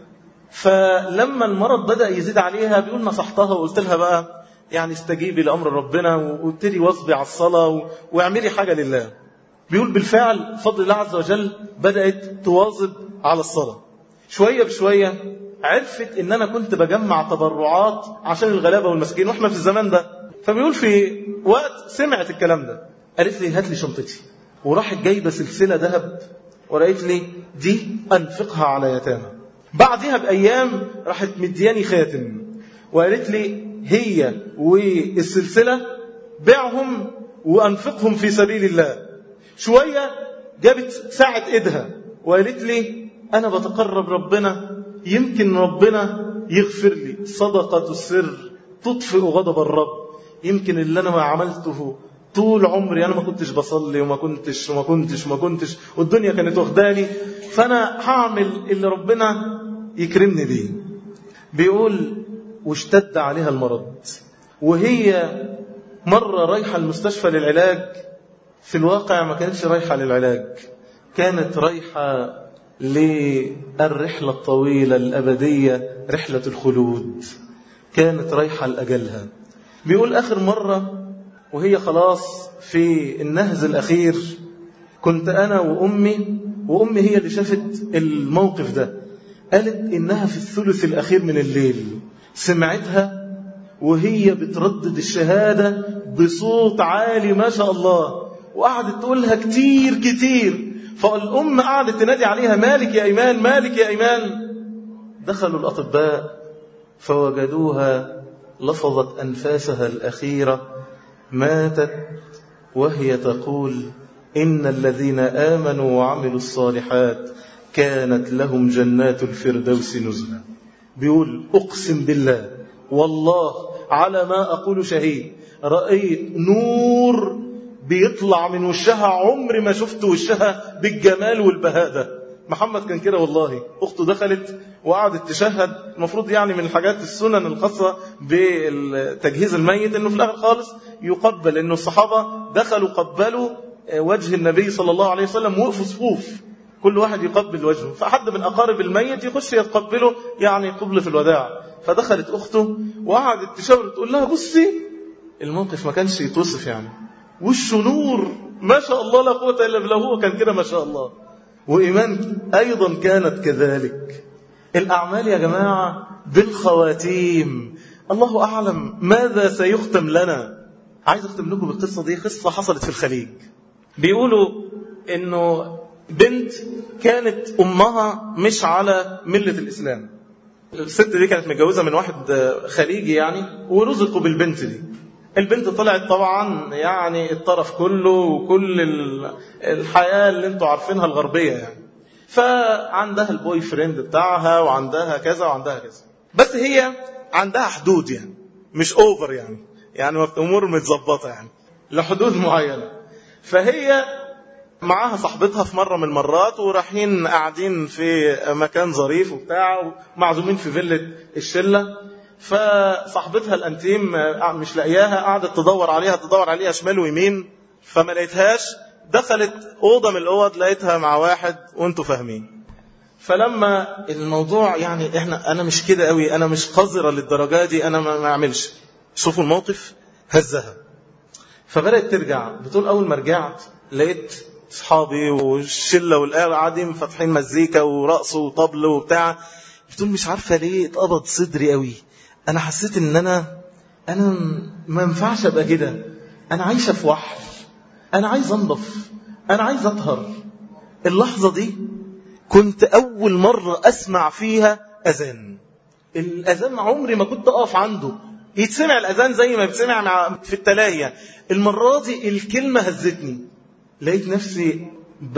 فلما المرض بدأ يزيد عليها بيقول نصحتها وقلت لها بقى يعني استجيبي لأمر ربنا وابتدي واصبي على الصلاة واعملي حاجة لله. بيقول بالفعل فضل الله عز وجل بدأت تواظب على الصلاة. شوية بشوية عرفت إن أنا كنت بجمع تبرعات عشان الغلابة والمسكين وإحنا في الزمان ده. فبيقول في وقت سمعت الكلام ده قالت لي هات لي شنطتي، وراحت جايبة سلسلة ذهب ورأيت لي دي أنفقها على يتامى. بعدها بأيام راحت مدياني خاتم وقالت لي هي والسلسلة بيعهم وأنفقهم في سبيل الله. شوية جابت ساعة إيدها وقالت لي أنا بتقرب ربنا يمكن ربنا يغفر لي، صدقة السر تطفئ غضب الرب. يمكن اللي أنا ما عملته طول عمري، أنا ما كنتش بصلي وما كنتش وما كنتش وما كنتش والدنيا كانت واخداني، فأنا هعمل اللي ربنا يكرمني بيه. بيقول واشتد عليها المرض، وهي مرة رايحة المستشفى للعلاج، في الواقع ما كانتش رايحة للعلاج، كانت رايحة للرحلة الطويلة الأبدية، رحلة الخلود، كانت رايحة لأجلها. بيقول آخر مرة وهي خلاص في النهز الأخير كنت أنا وأمي، وأمي هي اللي شافت الموقف ده، قالت إنها في الثلث الأخير من الليل سمعتها وهي بتردد الشهادة بصوت عالي ما شاء الله، وقعدت تقولها كتير كتير. فالأم قعدت تنادي عليها مالك يا إيمان مالك يا إيمان. دخلوا الأطباء فوجدوها لفظت أنفاسها الأخيرة، ماتت وهي تقول إن الذين آمنوا وعملوا الصالحات كانت لهم جنات الفردوس نزلا. بيقول أقسم بالله والله على ما أقول شهيد، رأيت نور بيطلع من وشها عمري ما شفت وشها بالجمال والبهاء ده. محمد كان كده والله. أخته دخلت وقعدت تشهد. المفروض يعني من الحاجات السنن الخاصة بتجهيز الميت إنه في الآخر خالص يقبل، إنه الصحابة دخلوا قبلوا وجه النبي صلى الله عليه وسلم وقفوا صفوف كل واحد يقبل وجهه، فحد من أقارب الميت يخش يتقبله يعني قبل في الوداع. فدخلت أخته وقعدت تشاور تقول لها بصي، الموقف ما كانش يتوصف يعني، وشه نور ما شاء الله لا قوة إلا بالله، هو كان كده ما شاء الله. وإيمان أيضا كانت كذلك. الأعمال يا جماعة بالخواتيم، الله أعلم ماذا سيختم لنا. عايز أختم لكم بالقصة دي، قصة حصلت في الخليج. بيقولوا إنه بنت كانت أمها مش على ملة الإسلام. الست دي كانت متجوزة من واحد خليجي يعني، ورزقوا بالبنت دي. البنت طلعت طبعا يعني الطرف كله وكل الحياة اللي انتوا عارفينها الغربية يعني. فعندها البوي فريند بتاعها وعندها كذا وعندها كذا، بس هي عندها حدود يعني مش اوفر يعني، يعني امور متظبطة يعني لحدود معينة. فهي معاها صاحبتها في مرة من المرات ورايحين قاعدين في مكان ظريف وبتاع ومعزومين في فيلة الشلة. فصاحبتها الانتيم مش لاقياها، قعدت تدور عليها تدور عليها شمال ويمين فما لقيتهاش. دخلت أوضة من الأوض لقيتها مع واحد وانتوا فاهمين. فلما الموضوع يعني احنا انا مش كده قوي، انا مش قذرة للدرجة دي، انا ما اعملش. شوفوا الموقف هزها. فبدأت ترجع، بتقول اول ما رجعت لقيت اصحابي والشله والآل قاعدين فاتحين مزيكا ورقص وطبل وبتاع. بتقول مش عارفه ليه اتقبض صدري قوي، انا حسيت ان انا انا ما ينفعش ابقى كده، انا عايشه في وحل، انا عايز انضف، انا عايز اطهر. اللحظه دي كنت اول مره اسمع فيها اذان. الاذان عمري ما كنت اقف عنده يتسمع الاذان زي ما بتسمع في التلاهيه. المره دي الكلمه هزتني، لقيت نفسي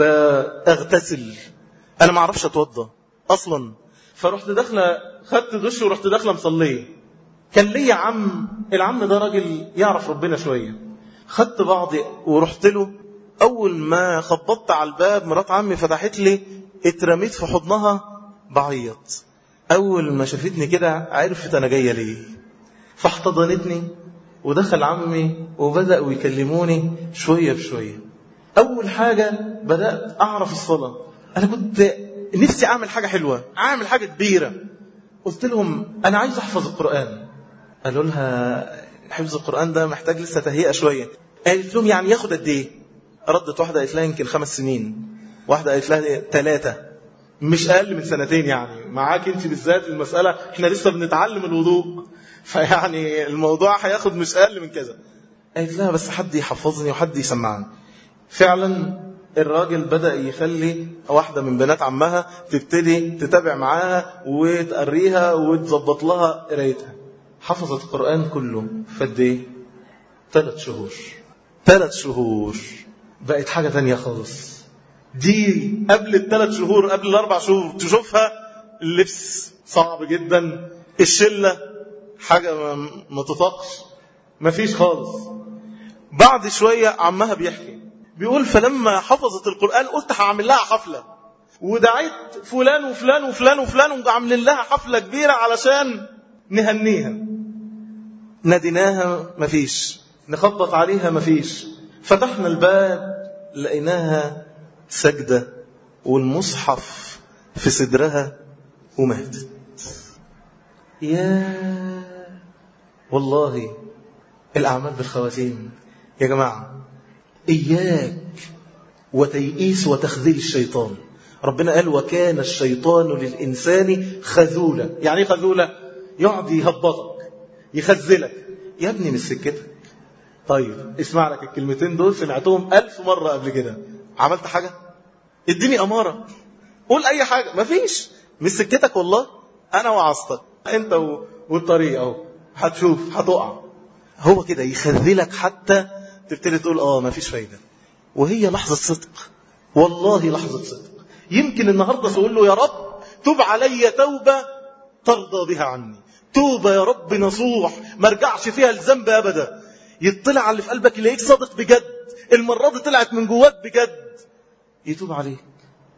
بأغتسل، أنا ما أعرفش أتوضى أصلا. فرحت داخلة خدت دش ورحت داخلة مصلية. كان لي عم، العم ده راجل يعرف ربنا شوية. خدت بعضي ورحت له. أول ما خبطت على الباب مرات عمي فتحت لي، اترميت في حضنها بعيط. أول ما شافتني كده عرفت أنا جاية ليه، فاحتضنتني ودخل عمي وبدأوا يكلموني شوية بشوية. أول حاجة بدأت أعرف الصلاة. أنا كنت نفسي أعمل حاجة حلوة، أعمل حاجة كبيرة. قلت لهم أنا عايز أحفظ القرآن. قالوا لها حفظ القرآن ده محتاج لسه تهيئة شوية. قالت لهم يعني ياخد قد إيه؟ ردت واحدة قالت لها يمكن خمس سنين، واحدة قالت لها ثلاثة، مش أقل من سنتين. يعني معاك أنت بالذات المسألة إحنا لسه بنتعلم الوضوء، فيعني الموضوع هياخد مش أقل من كذا. قالت لها بس حد يحفظني وحد يسمعني. فعلا الراجل بدأ يخلي واحدة من بنات عمها تبتدي تتابع معاها وتقريها وتظبط لها قرايتها. حفظت القرآن كله في قد ايه؟ ثلاث شهور. ثلاث شهور بقت حاجة تانية خالص. دي قبل الثلاث شهور، قبل الاربع شهور تشوفها اللبس صعب جدا، الشلة حاجة ما تطاقش، ما فيش خالص. بعد شوية عمها بيحكي بيقول فلما حفظت القرآن قلت هعمل لها حفلة، ودعيت فلان وفلان وفلان وفلان وعمل لها حفلة كبيرة علشان نهنيها. ناديناها مفيش، نخبط عليها مفيش، فتحنا الباب لقيناها سجدة والمصحف في صدرها وماتت. يا والله الأعمال بالخواتيم يا جماعة. إياك وتيئيس وتخذيل الشيطان. ربنا قال وكان الشيطان للإنسان خذولا. يعني ايه خذولا؟ يقعد يهبطك يخذلك. يا ابني من سكتك. طيب اسمع لك الكلمتين دول سمعتهم ألف مرة قبل كده، عملت حاجة؟ اديني أمارة، قول أي حاجة. مفيش، من سكتك والله. أنا وعصتك أنت والطريق أهو، هتشوف هتقع. هو كده يخذلك حتى تبتدي تقول آه ما فيش فايدة. وهي لحظة صدق، والله لحظة صدق. يمكن النهاردة تقول له يا رب تب علي توبة ترضى بها عني، توبة يا رب نصوح ما ارجعش فيها الذنب أبدا. يطلع على اللي في قلبك يلاقيك صادق بجد، المرة دي طلعت من جواك بجد، يتوب عليك.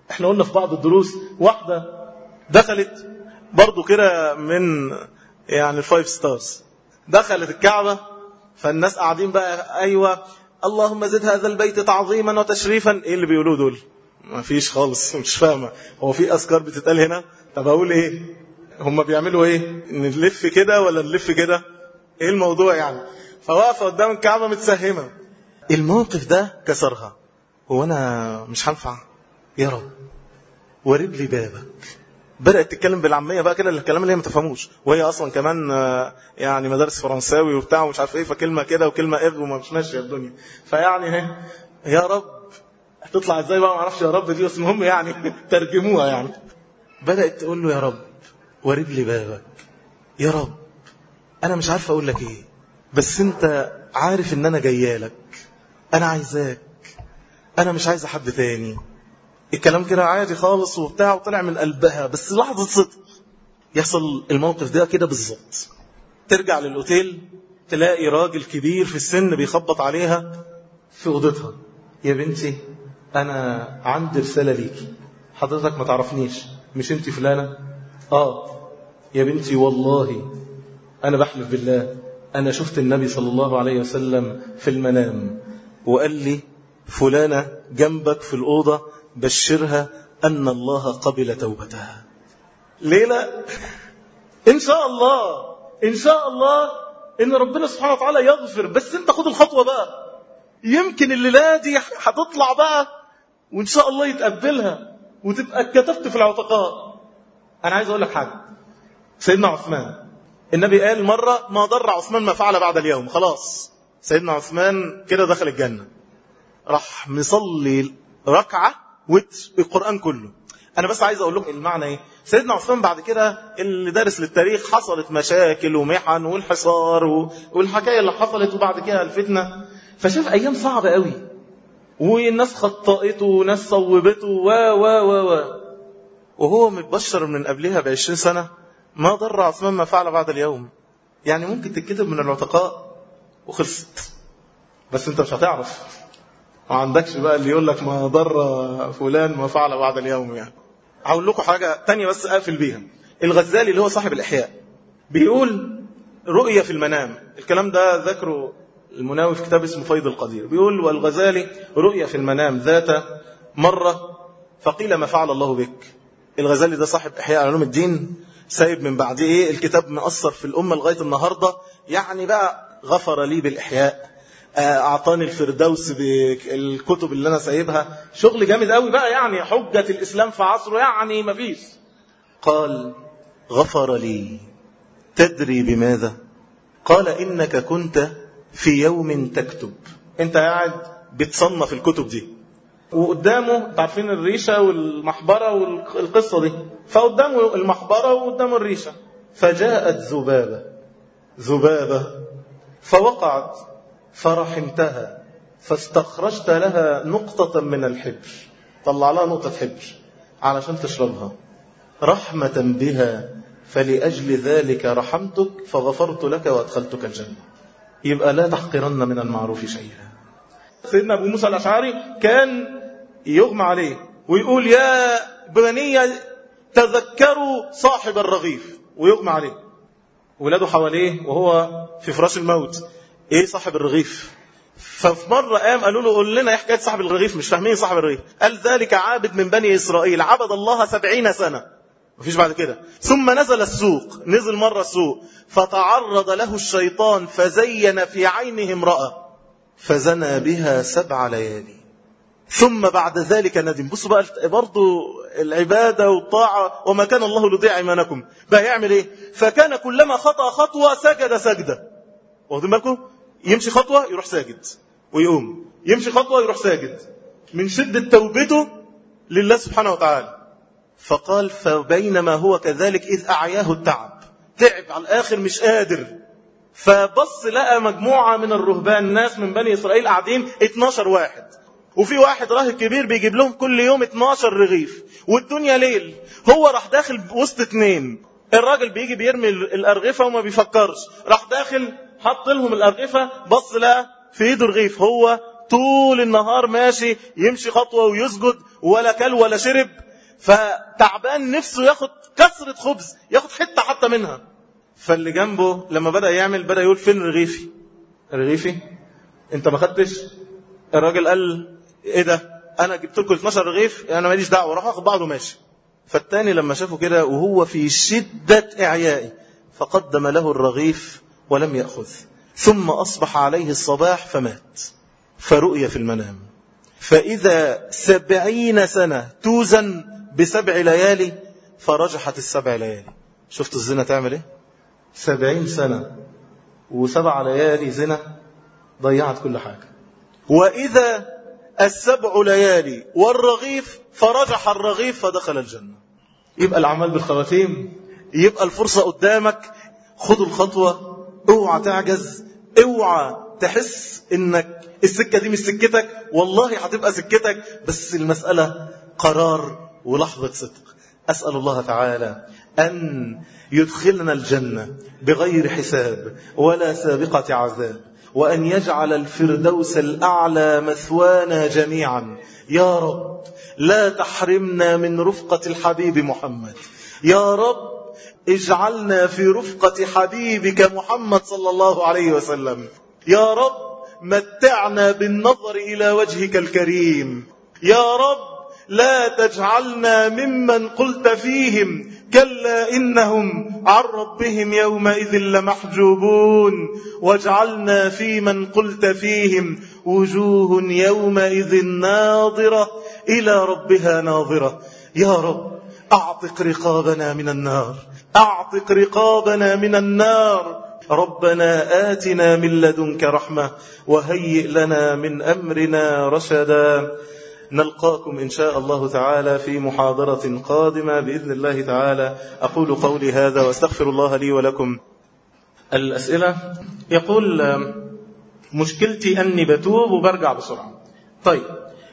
احنا قلنا في بعض الدروس واحدة دخلت برضو كده من يعني الفايف ستارز، دخلت الكعبة، فالناس قاعدين بقى أيوة اللهم زد هذا البيت تعظيما وتشريفا. ايه اللي بيقولوا دول؟ ما فيش خالص، مش فاهمة هو في أذكار بتتقال هنا؟ طب أقول ايه؟ هم بيعملوا ايه؟ نلف كده ولا نلف كده؟ ايه الموضوع يعني؟ فواقفة قدام الكعبة متسهمة. الموقف ده كسرها. هو أنا مش هنفع يا رب ورد لي بابك. بدأت تتكلم بالعامية بقى كده، الكلام اللي هي ما تفهموش، وهي أصلا كمان يعني مدارس فرنساوي وبتاع ومش عارف ايه، فكلمة كده وكلمة إغ وما مش ماشية الدنيا. فيعني هي يا رب هتطلع ازاي بقى ما اعرفش يا رب دي، بس المهم يعني ترجموها يعني. بدأت تقول له يا رب ورد لي بابك، يا رب أنا مش عارف أقول لك ايه، بس أنت عارف إن أنا جايالك، أنا عايزاك، أنا مش عايز حد تاني. الكلام كده عادي خالص وبتاع، وطلع من قلبها، بس لحظة صدق يحصل الموقف ده كده بالظبط. ترجع للأوتيل تلاقي راجل كبير في السن بيخبط عليها في أوضتها. يا بنتي أنا عندي رسالة ليكي، حضرتك ما تعرفنيش، مش انتي فلانة؟ آه يا بنتي والله أنا بحلف بالله أنا شفت النبي صلى الله عليه وسلم في المنام وقال لي فلانة جنبك في الأوضة بشرها أن الله قبل توبتها. ليلة إن شاء الله إن شاء الله إن ربنا سبحانه وتعالى يغفر، بس أنت خد الخطوة بقى، يمكن الليلة دي هتطلع بقى وإن شاء الله يتقبلها وتبقى كتبت في العتقاء. أنا عايز أقول لك حاجة. سيدنا عثمان النبي قال مرة ما ضر عثمان ما فعل بعد اليوم. خلاص سيدنا عثمان كده دخل الجنة. راح مصلي ركعة والقرآن كله. أنا بس عايز أقول لكم المعنى إيه. سيدنا عثمان بعد كده اللي دارس للتاريخ حصلت مشاكل ومحن والحصار والحكاية اللي حصلت وبعد كده الفتنة، فشاف أيام صعبة قوي والناس خطأته وناس صوبته و و و و وهو متبشر من قبلها بعشرين سنة ما ضر عثمان ما فعل بعد اليوم. يعني ممكن تتكتب من العتقاء وخلصت، بس انت مش هتعرف، ما عندكش بقى اللي يقول لك ما ضر فلان ما فعل بعد اليوم. يعني هقول لكم حاجة تانية بس أقفل بيها. الغزالي اللي هو صاحب الإحياء بيقول رؤية في المنام. الكلام ده ذكره المناوي في كتاب اسمه فيض القدير. بيقول والغزالي رؤية في المنام ذات مرة فقيل ما فعل الله بك. الغزالي ده صاحب إحياء علوم الدين، سايب من بعد ايه الكتاب مأثر في الأمة لغاية النهاردة. يعني بقى غفر لي بالإحياء، أعطاني الفردوس بالكتب اللي أنا سايبها، شغل جامد قوي بقى، يعني حجة الإسلام في عصره يعني مفيش. قال غفر لي تدري بماذا؟ قال إنك كنت في يوم تكتب، انت قاعد بتصنف الكتب دي وقدامه تعرفين الريشة والمحبرة والقصة دي، فقدامه المحبرة وقدامه الريشة، فجاءت ذبابة ذبابة فوقعت فرحمتها فاستخرجت لها نقطة من الحبر، طلع لها نقطة حبر علشان تشربها رحمة بها، فلأجل ذلك رحمتك فغفرت لك وأدخلتك الجنة. يبقى لا تحقرن من المعروف شيئا. سيدنا أبو موسى الأشعري كان يغمى عليه ويقول يا بني تذكروا صاحب الرغيف، ويغمى عليه ولاده حواليه وهو في فراش الموت. ايه صاحب الرغيف؟ ففي مرة قام قالوا له قول لنا ايه حكاية صاحب الرغيف، مش فاهمين صاحب الرغيف. قال ذلك عابد من بني إسرائيل عبد الله سبعين سنة، مفيش بعد كده. ثم نزل السوق، نزل مرة السوق فتعرض له الشيطان فزين في عينه امرأة فزنى بها سبع ليالي ثم بعد ذلك ندم. بصوا بقى برضو العبادة والطاعة، وما كان الله ليضيع إيمانكم. بقى يعمل ايه؟ فكان كلما خطأ خطوة سجد سجدة. واخدين بالكم؟ يمشي خطوة يروح ساجد ويقوم، يمشي خطوة يروح ساجد من شدة توبته لله سبحانه وتعالى. فقال فبينما هو كذلك إذ أعياه التعب، تعب على الآخر مش قادر، فبص لقى مجموعة من الرهبان، ناس من بني إسرائيل قاعدين اتناشر واحد، وفي واحد راهب كبير بيجيب لهم كل يوم اتناشر رغيف، والدنيا ليل. هو راح داخل وسط اتنين، الراجل بيجي بيرمي الأرغفة وما بيفكرش، راح داخل حط لهم الأرغفة، بص لقى في ايده رغيف، هو طول النهار ماشي يمشي خطوة ويسجد ولا كل ولا شرب، فتعبان نفسه ياخد كسرة خبز، ياخد حتة حتى منها. فاللي جنبه لما بدأ يعمل بدأ يقول فين رغيفي؟ رغيفي؟ انت ما خدتش؟ الراجل قال ايه ده؟ انا جبت لكم اتناشر رغيف، انا ماليش دعوه، راح اخد بعضه ماشي. فالتاني لما شافه كده وهو في شدة إعيائه فقدم له الرغيف ولم يأخذ، ثم أصبح عليه الصباح فمات. فرؤي في المنام فإذا سبعين سنة توزن بسبع ليالي فرجحت السبع ليالي. شفت الزنا تعمل ايه؟ سبعين سنة وسبع ليالي زنا ضيعت كل حاجة. وإذا السبع ليالي والرغيف فرجح الرغيف فدخل الجنة. يبقى العمل بالخواتيم، يبقى الفرصة قدامك، خذوا الخطوة، اوعى تعجز، اوعى تحس انك السكة دي مش سكتك، والله هتبقى سكتك، بس المسألة قرار ولحظة صدق. أسأل الله تعالى أن يدخلنا الجنة بغير حساب ولا سابقة عذاب، وأن يجعل الفردوس الأعلى مثوانا جميعا. يا رب لا تحرمنا من رفقة الحبيب محمد، يا رب اجعلنا في رفقة حبيبك محمد صلى الله عليه وسلم، يا رب متعنا بالنظر إلى وجهك الكريم، يا رب لا تجعلنا ممن قلت فيهم كلا إنهم عن ربهم يومئذ لمحجوبون، واجعلنا في من قلت فيهم وجوه يومئذ ناظرة إلى ربها ناظرة. يا رب أعتق رقابنا من النار، أعتق رقابنا من النار. ربنا آتنا من لدنك رحمة وهيئ لنا من أمرنا رشدا. نلقاكم إن شاء الله تعالى في محاضرة قادمة بإذن الله تعالى. أقول قولي هذا واستغفر الله لي ولكم. الأسئلة يقول مشكلتي أني بتوب وبرجع بسرعة. طيب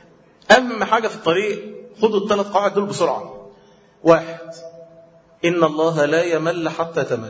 أهم حاجة في الطريق خذوا الثلاث قواعد دول بسرعة. واحد، إن الله لا يمل حتى تمل.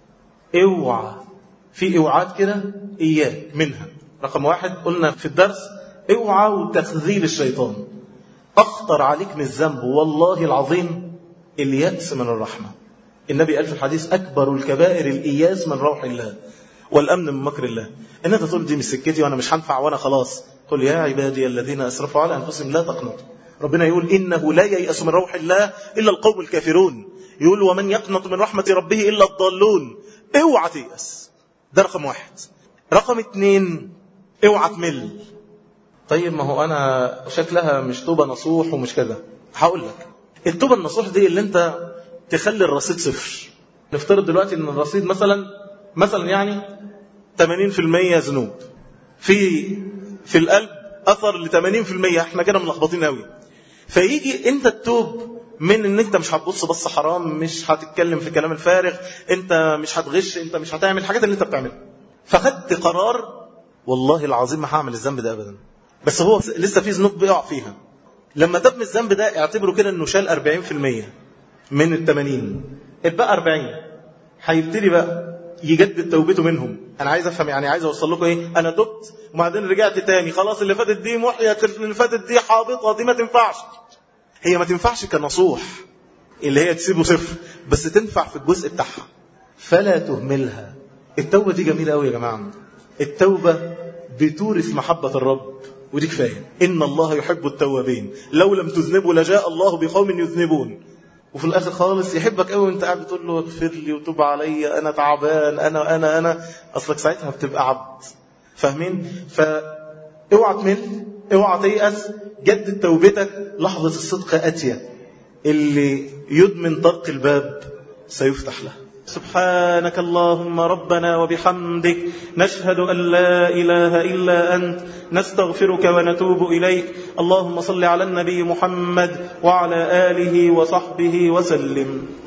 اوعى في اوعاد كده إياك منها. رقم واحد قلنا في الدرس اوعى وتخذيل الشيطان. أخطر عليك من الذنب والله العظيم اليأس من الرحمة. النبي قال في الحديث أكبر الكبائر الإياس من روح الله والأمن من مكر الله. إن أنت تقول دي مش سكتي وأنا مش هنفع وأنا خلاص. قل يا عبادي الذين أسرفوا على أنفسهم لا تقنطوا. ربنا يقول إنه لا ييأس من روح الله إلا القوم الكافرون. يقول ومن يقنط من رحمة ربه إلا الضالون. اوعى تيأس. ده رقم واحد. رقم اتنين اوعى تمل. طيب ما هو أنا شكلها مش توبة نصوح ومش كده. هقول لك التوبة النصوح دي اللي أنت تخلي الرصيد صفر. نفترض دلوقتي أن الرصيد مثلا مثلا يعني ثمانين بالمئة ذنوب، في في القلب أثر ل ثمانين بالمئة. احنا كده ملخبطين قوي. فيجي أنت تتوب من ان انت مش هتبص بص حرام، مش هتتكلم في كلام الفارغ، انت مش هتغش، انت مش هتعمل الحاجات اللي انت بتعملها. فخدت قرار والله العظيم ما هعمل الذنب ده ابدا، بس هو لسه في ذنوب بيقع فيها. لما تاب من الذنب ده اعتبره كده انه شال أربعين بالمئة من الثمانين، اتبقى أربعين. هيبتدي بقى يجدد توبته منهم. انا عايز افهم يعني، عايز اوصل لكم ايه؟ انا تبت وبعدين رجعت تاني، خلاص اللي فاتت دي محيت، اللي فاتت دي حابطه، دي ما تنفعش. هي ما تنفعش كنصوح اللي هي تسيبه صفر، بس تنفع في الجزء بتاعها، فلا تهملها. التوبة دي جميلة قوي يا جماعة. التوبة بتورث محبة الرب، ودي كفاية. إن الله يحب التوابين لو لم تذنبوا لجاء الله بقوم يذنبون. وفي الآخر خالص يحبك قوي وانت قاعد بتقول له اغفر لي وتوب علي، أنا تعبان، أنا أنا أنا أصلك ساعتها بتبقى عبد. فاهمين؟ فاوعى تمل، اوعى تيأس، جدد توبتك. لحظة الصدق آتية، اللي يدمن طرق الباب سيفتح له. سبحانك اللهم ربنا وبحمدك، نشهد أن لا إله إلا أنت، نستغفرك ونتوب إليك. اللهم صل على النبي محمد وعلى آله وصحبه وسلم.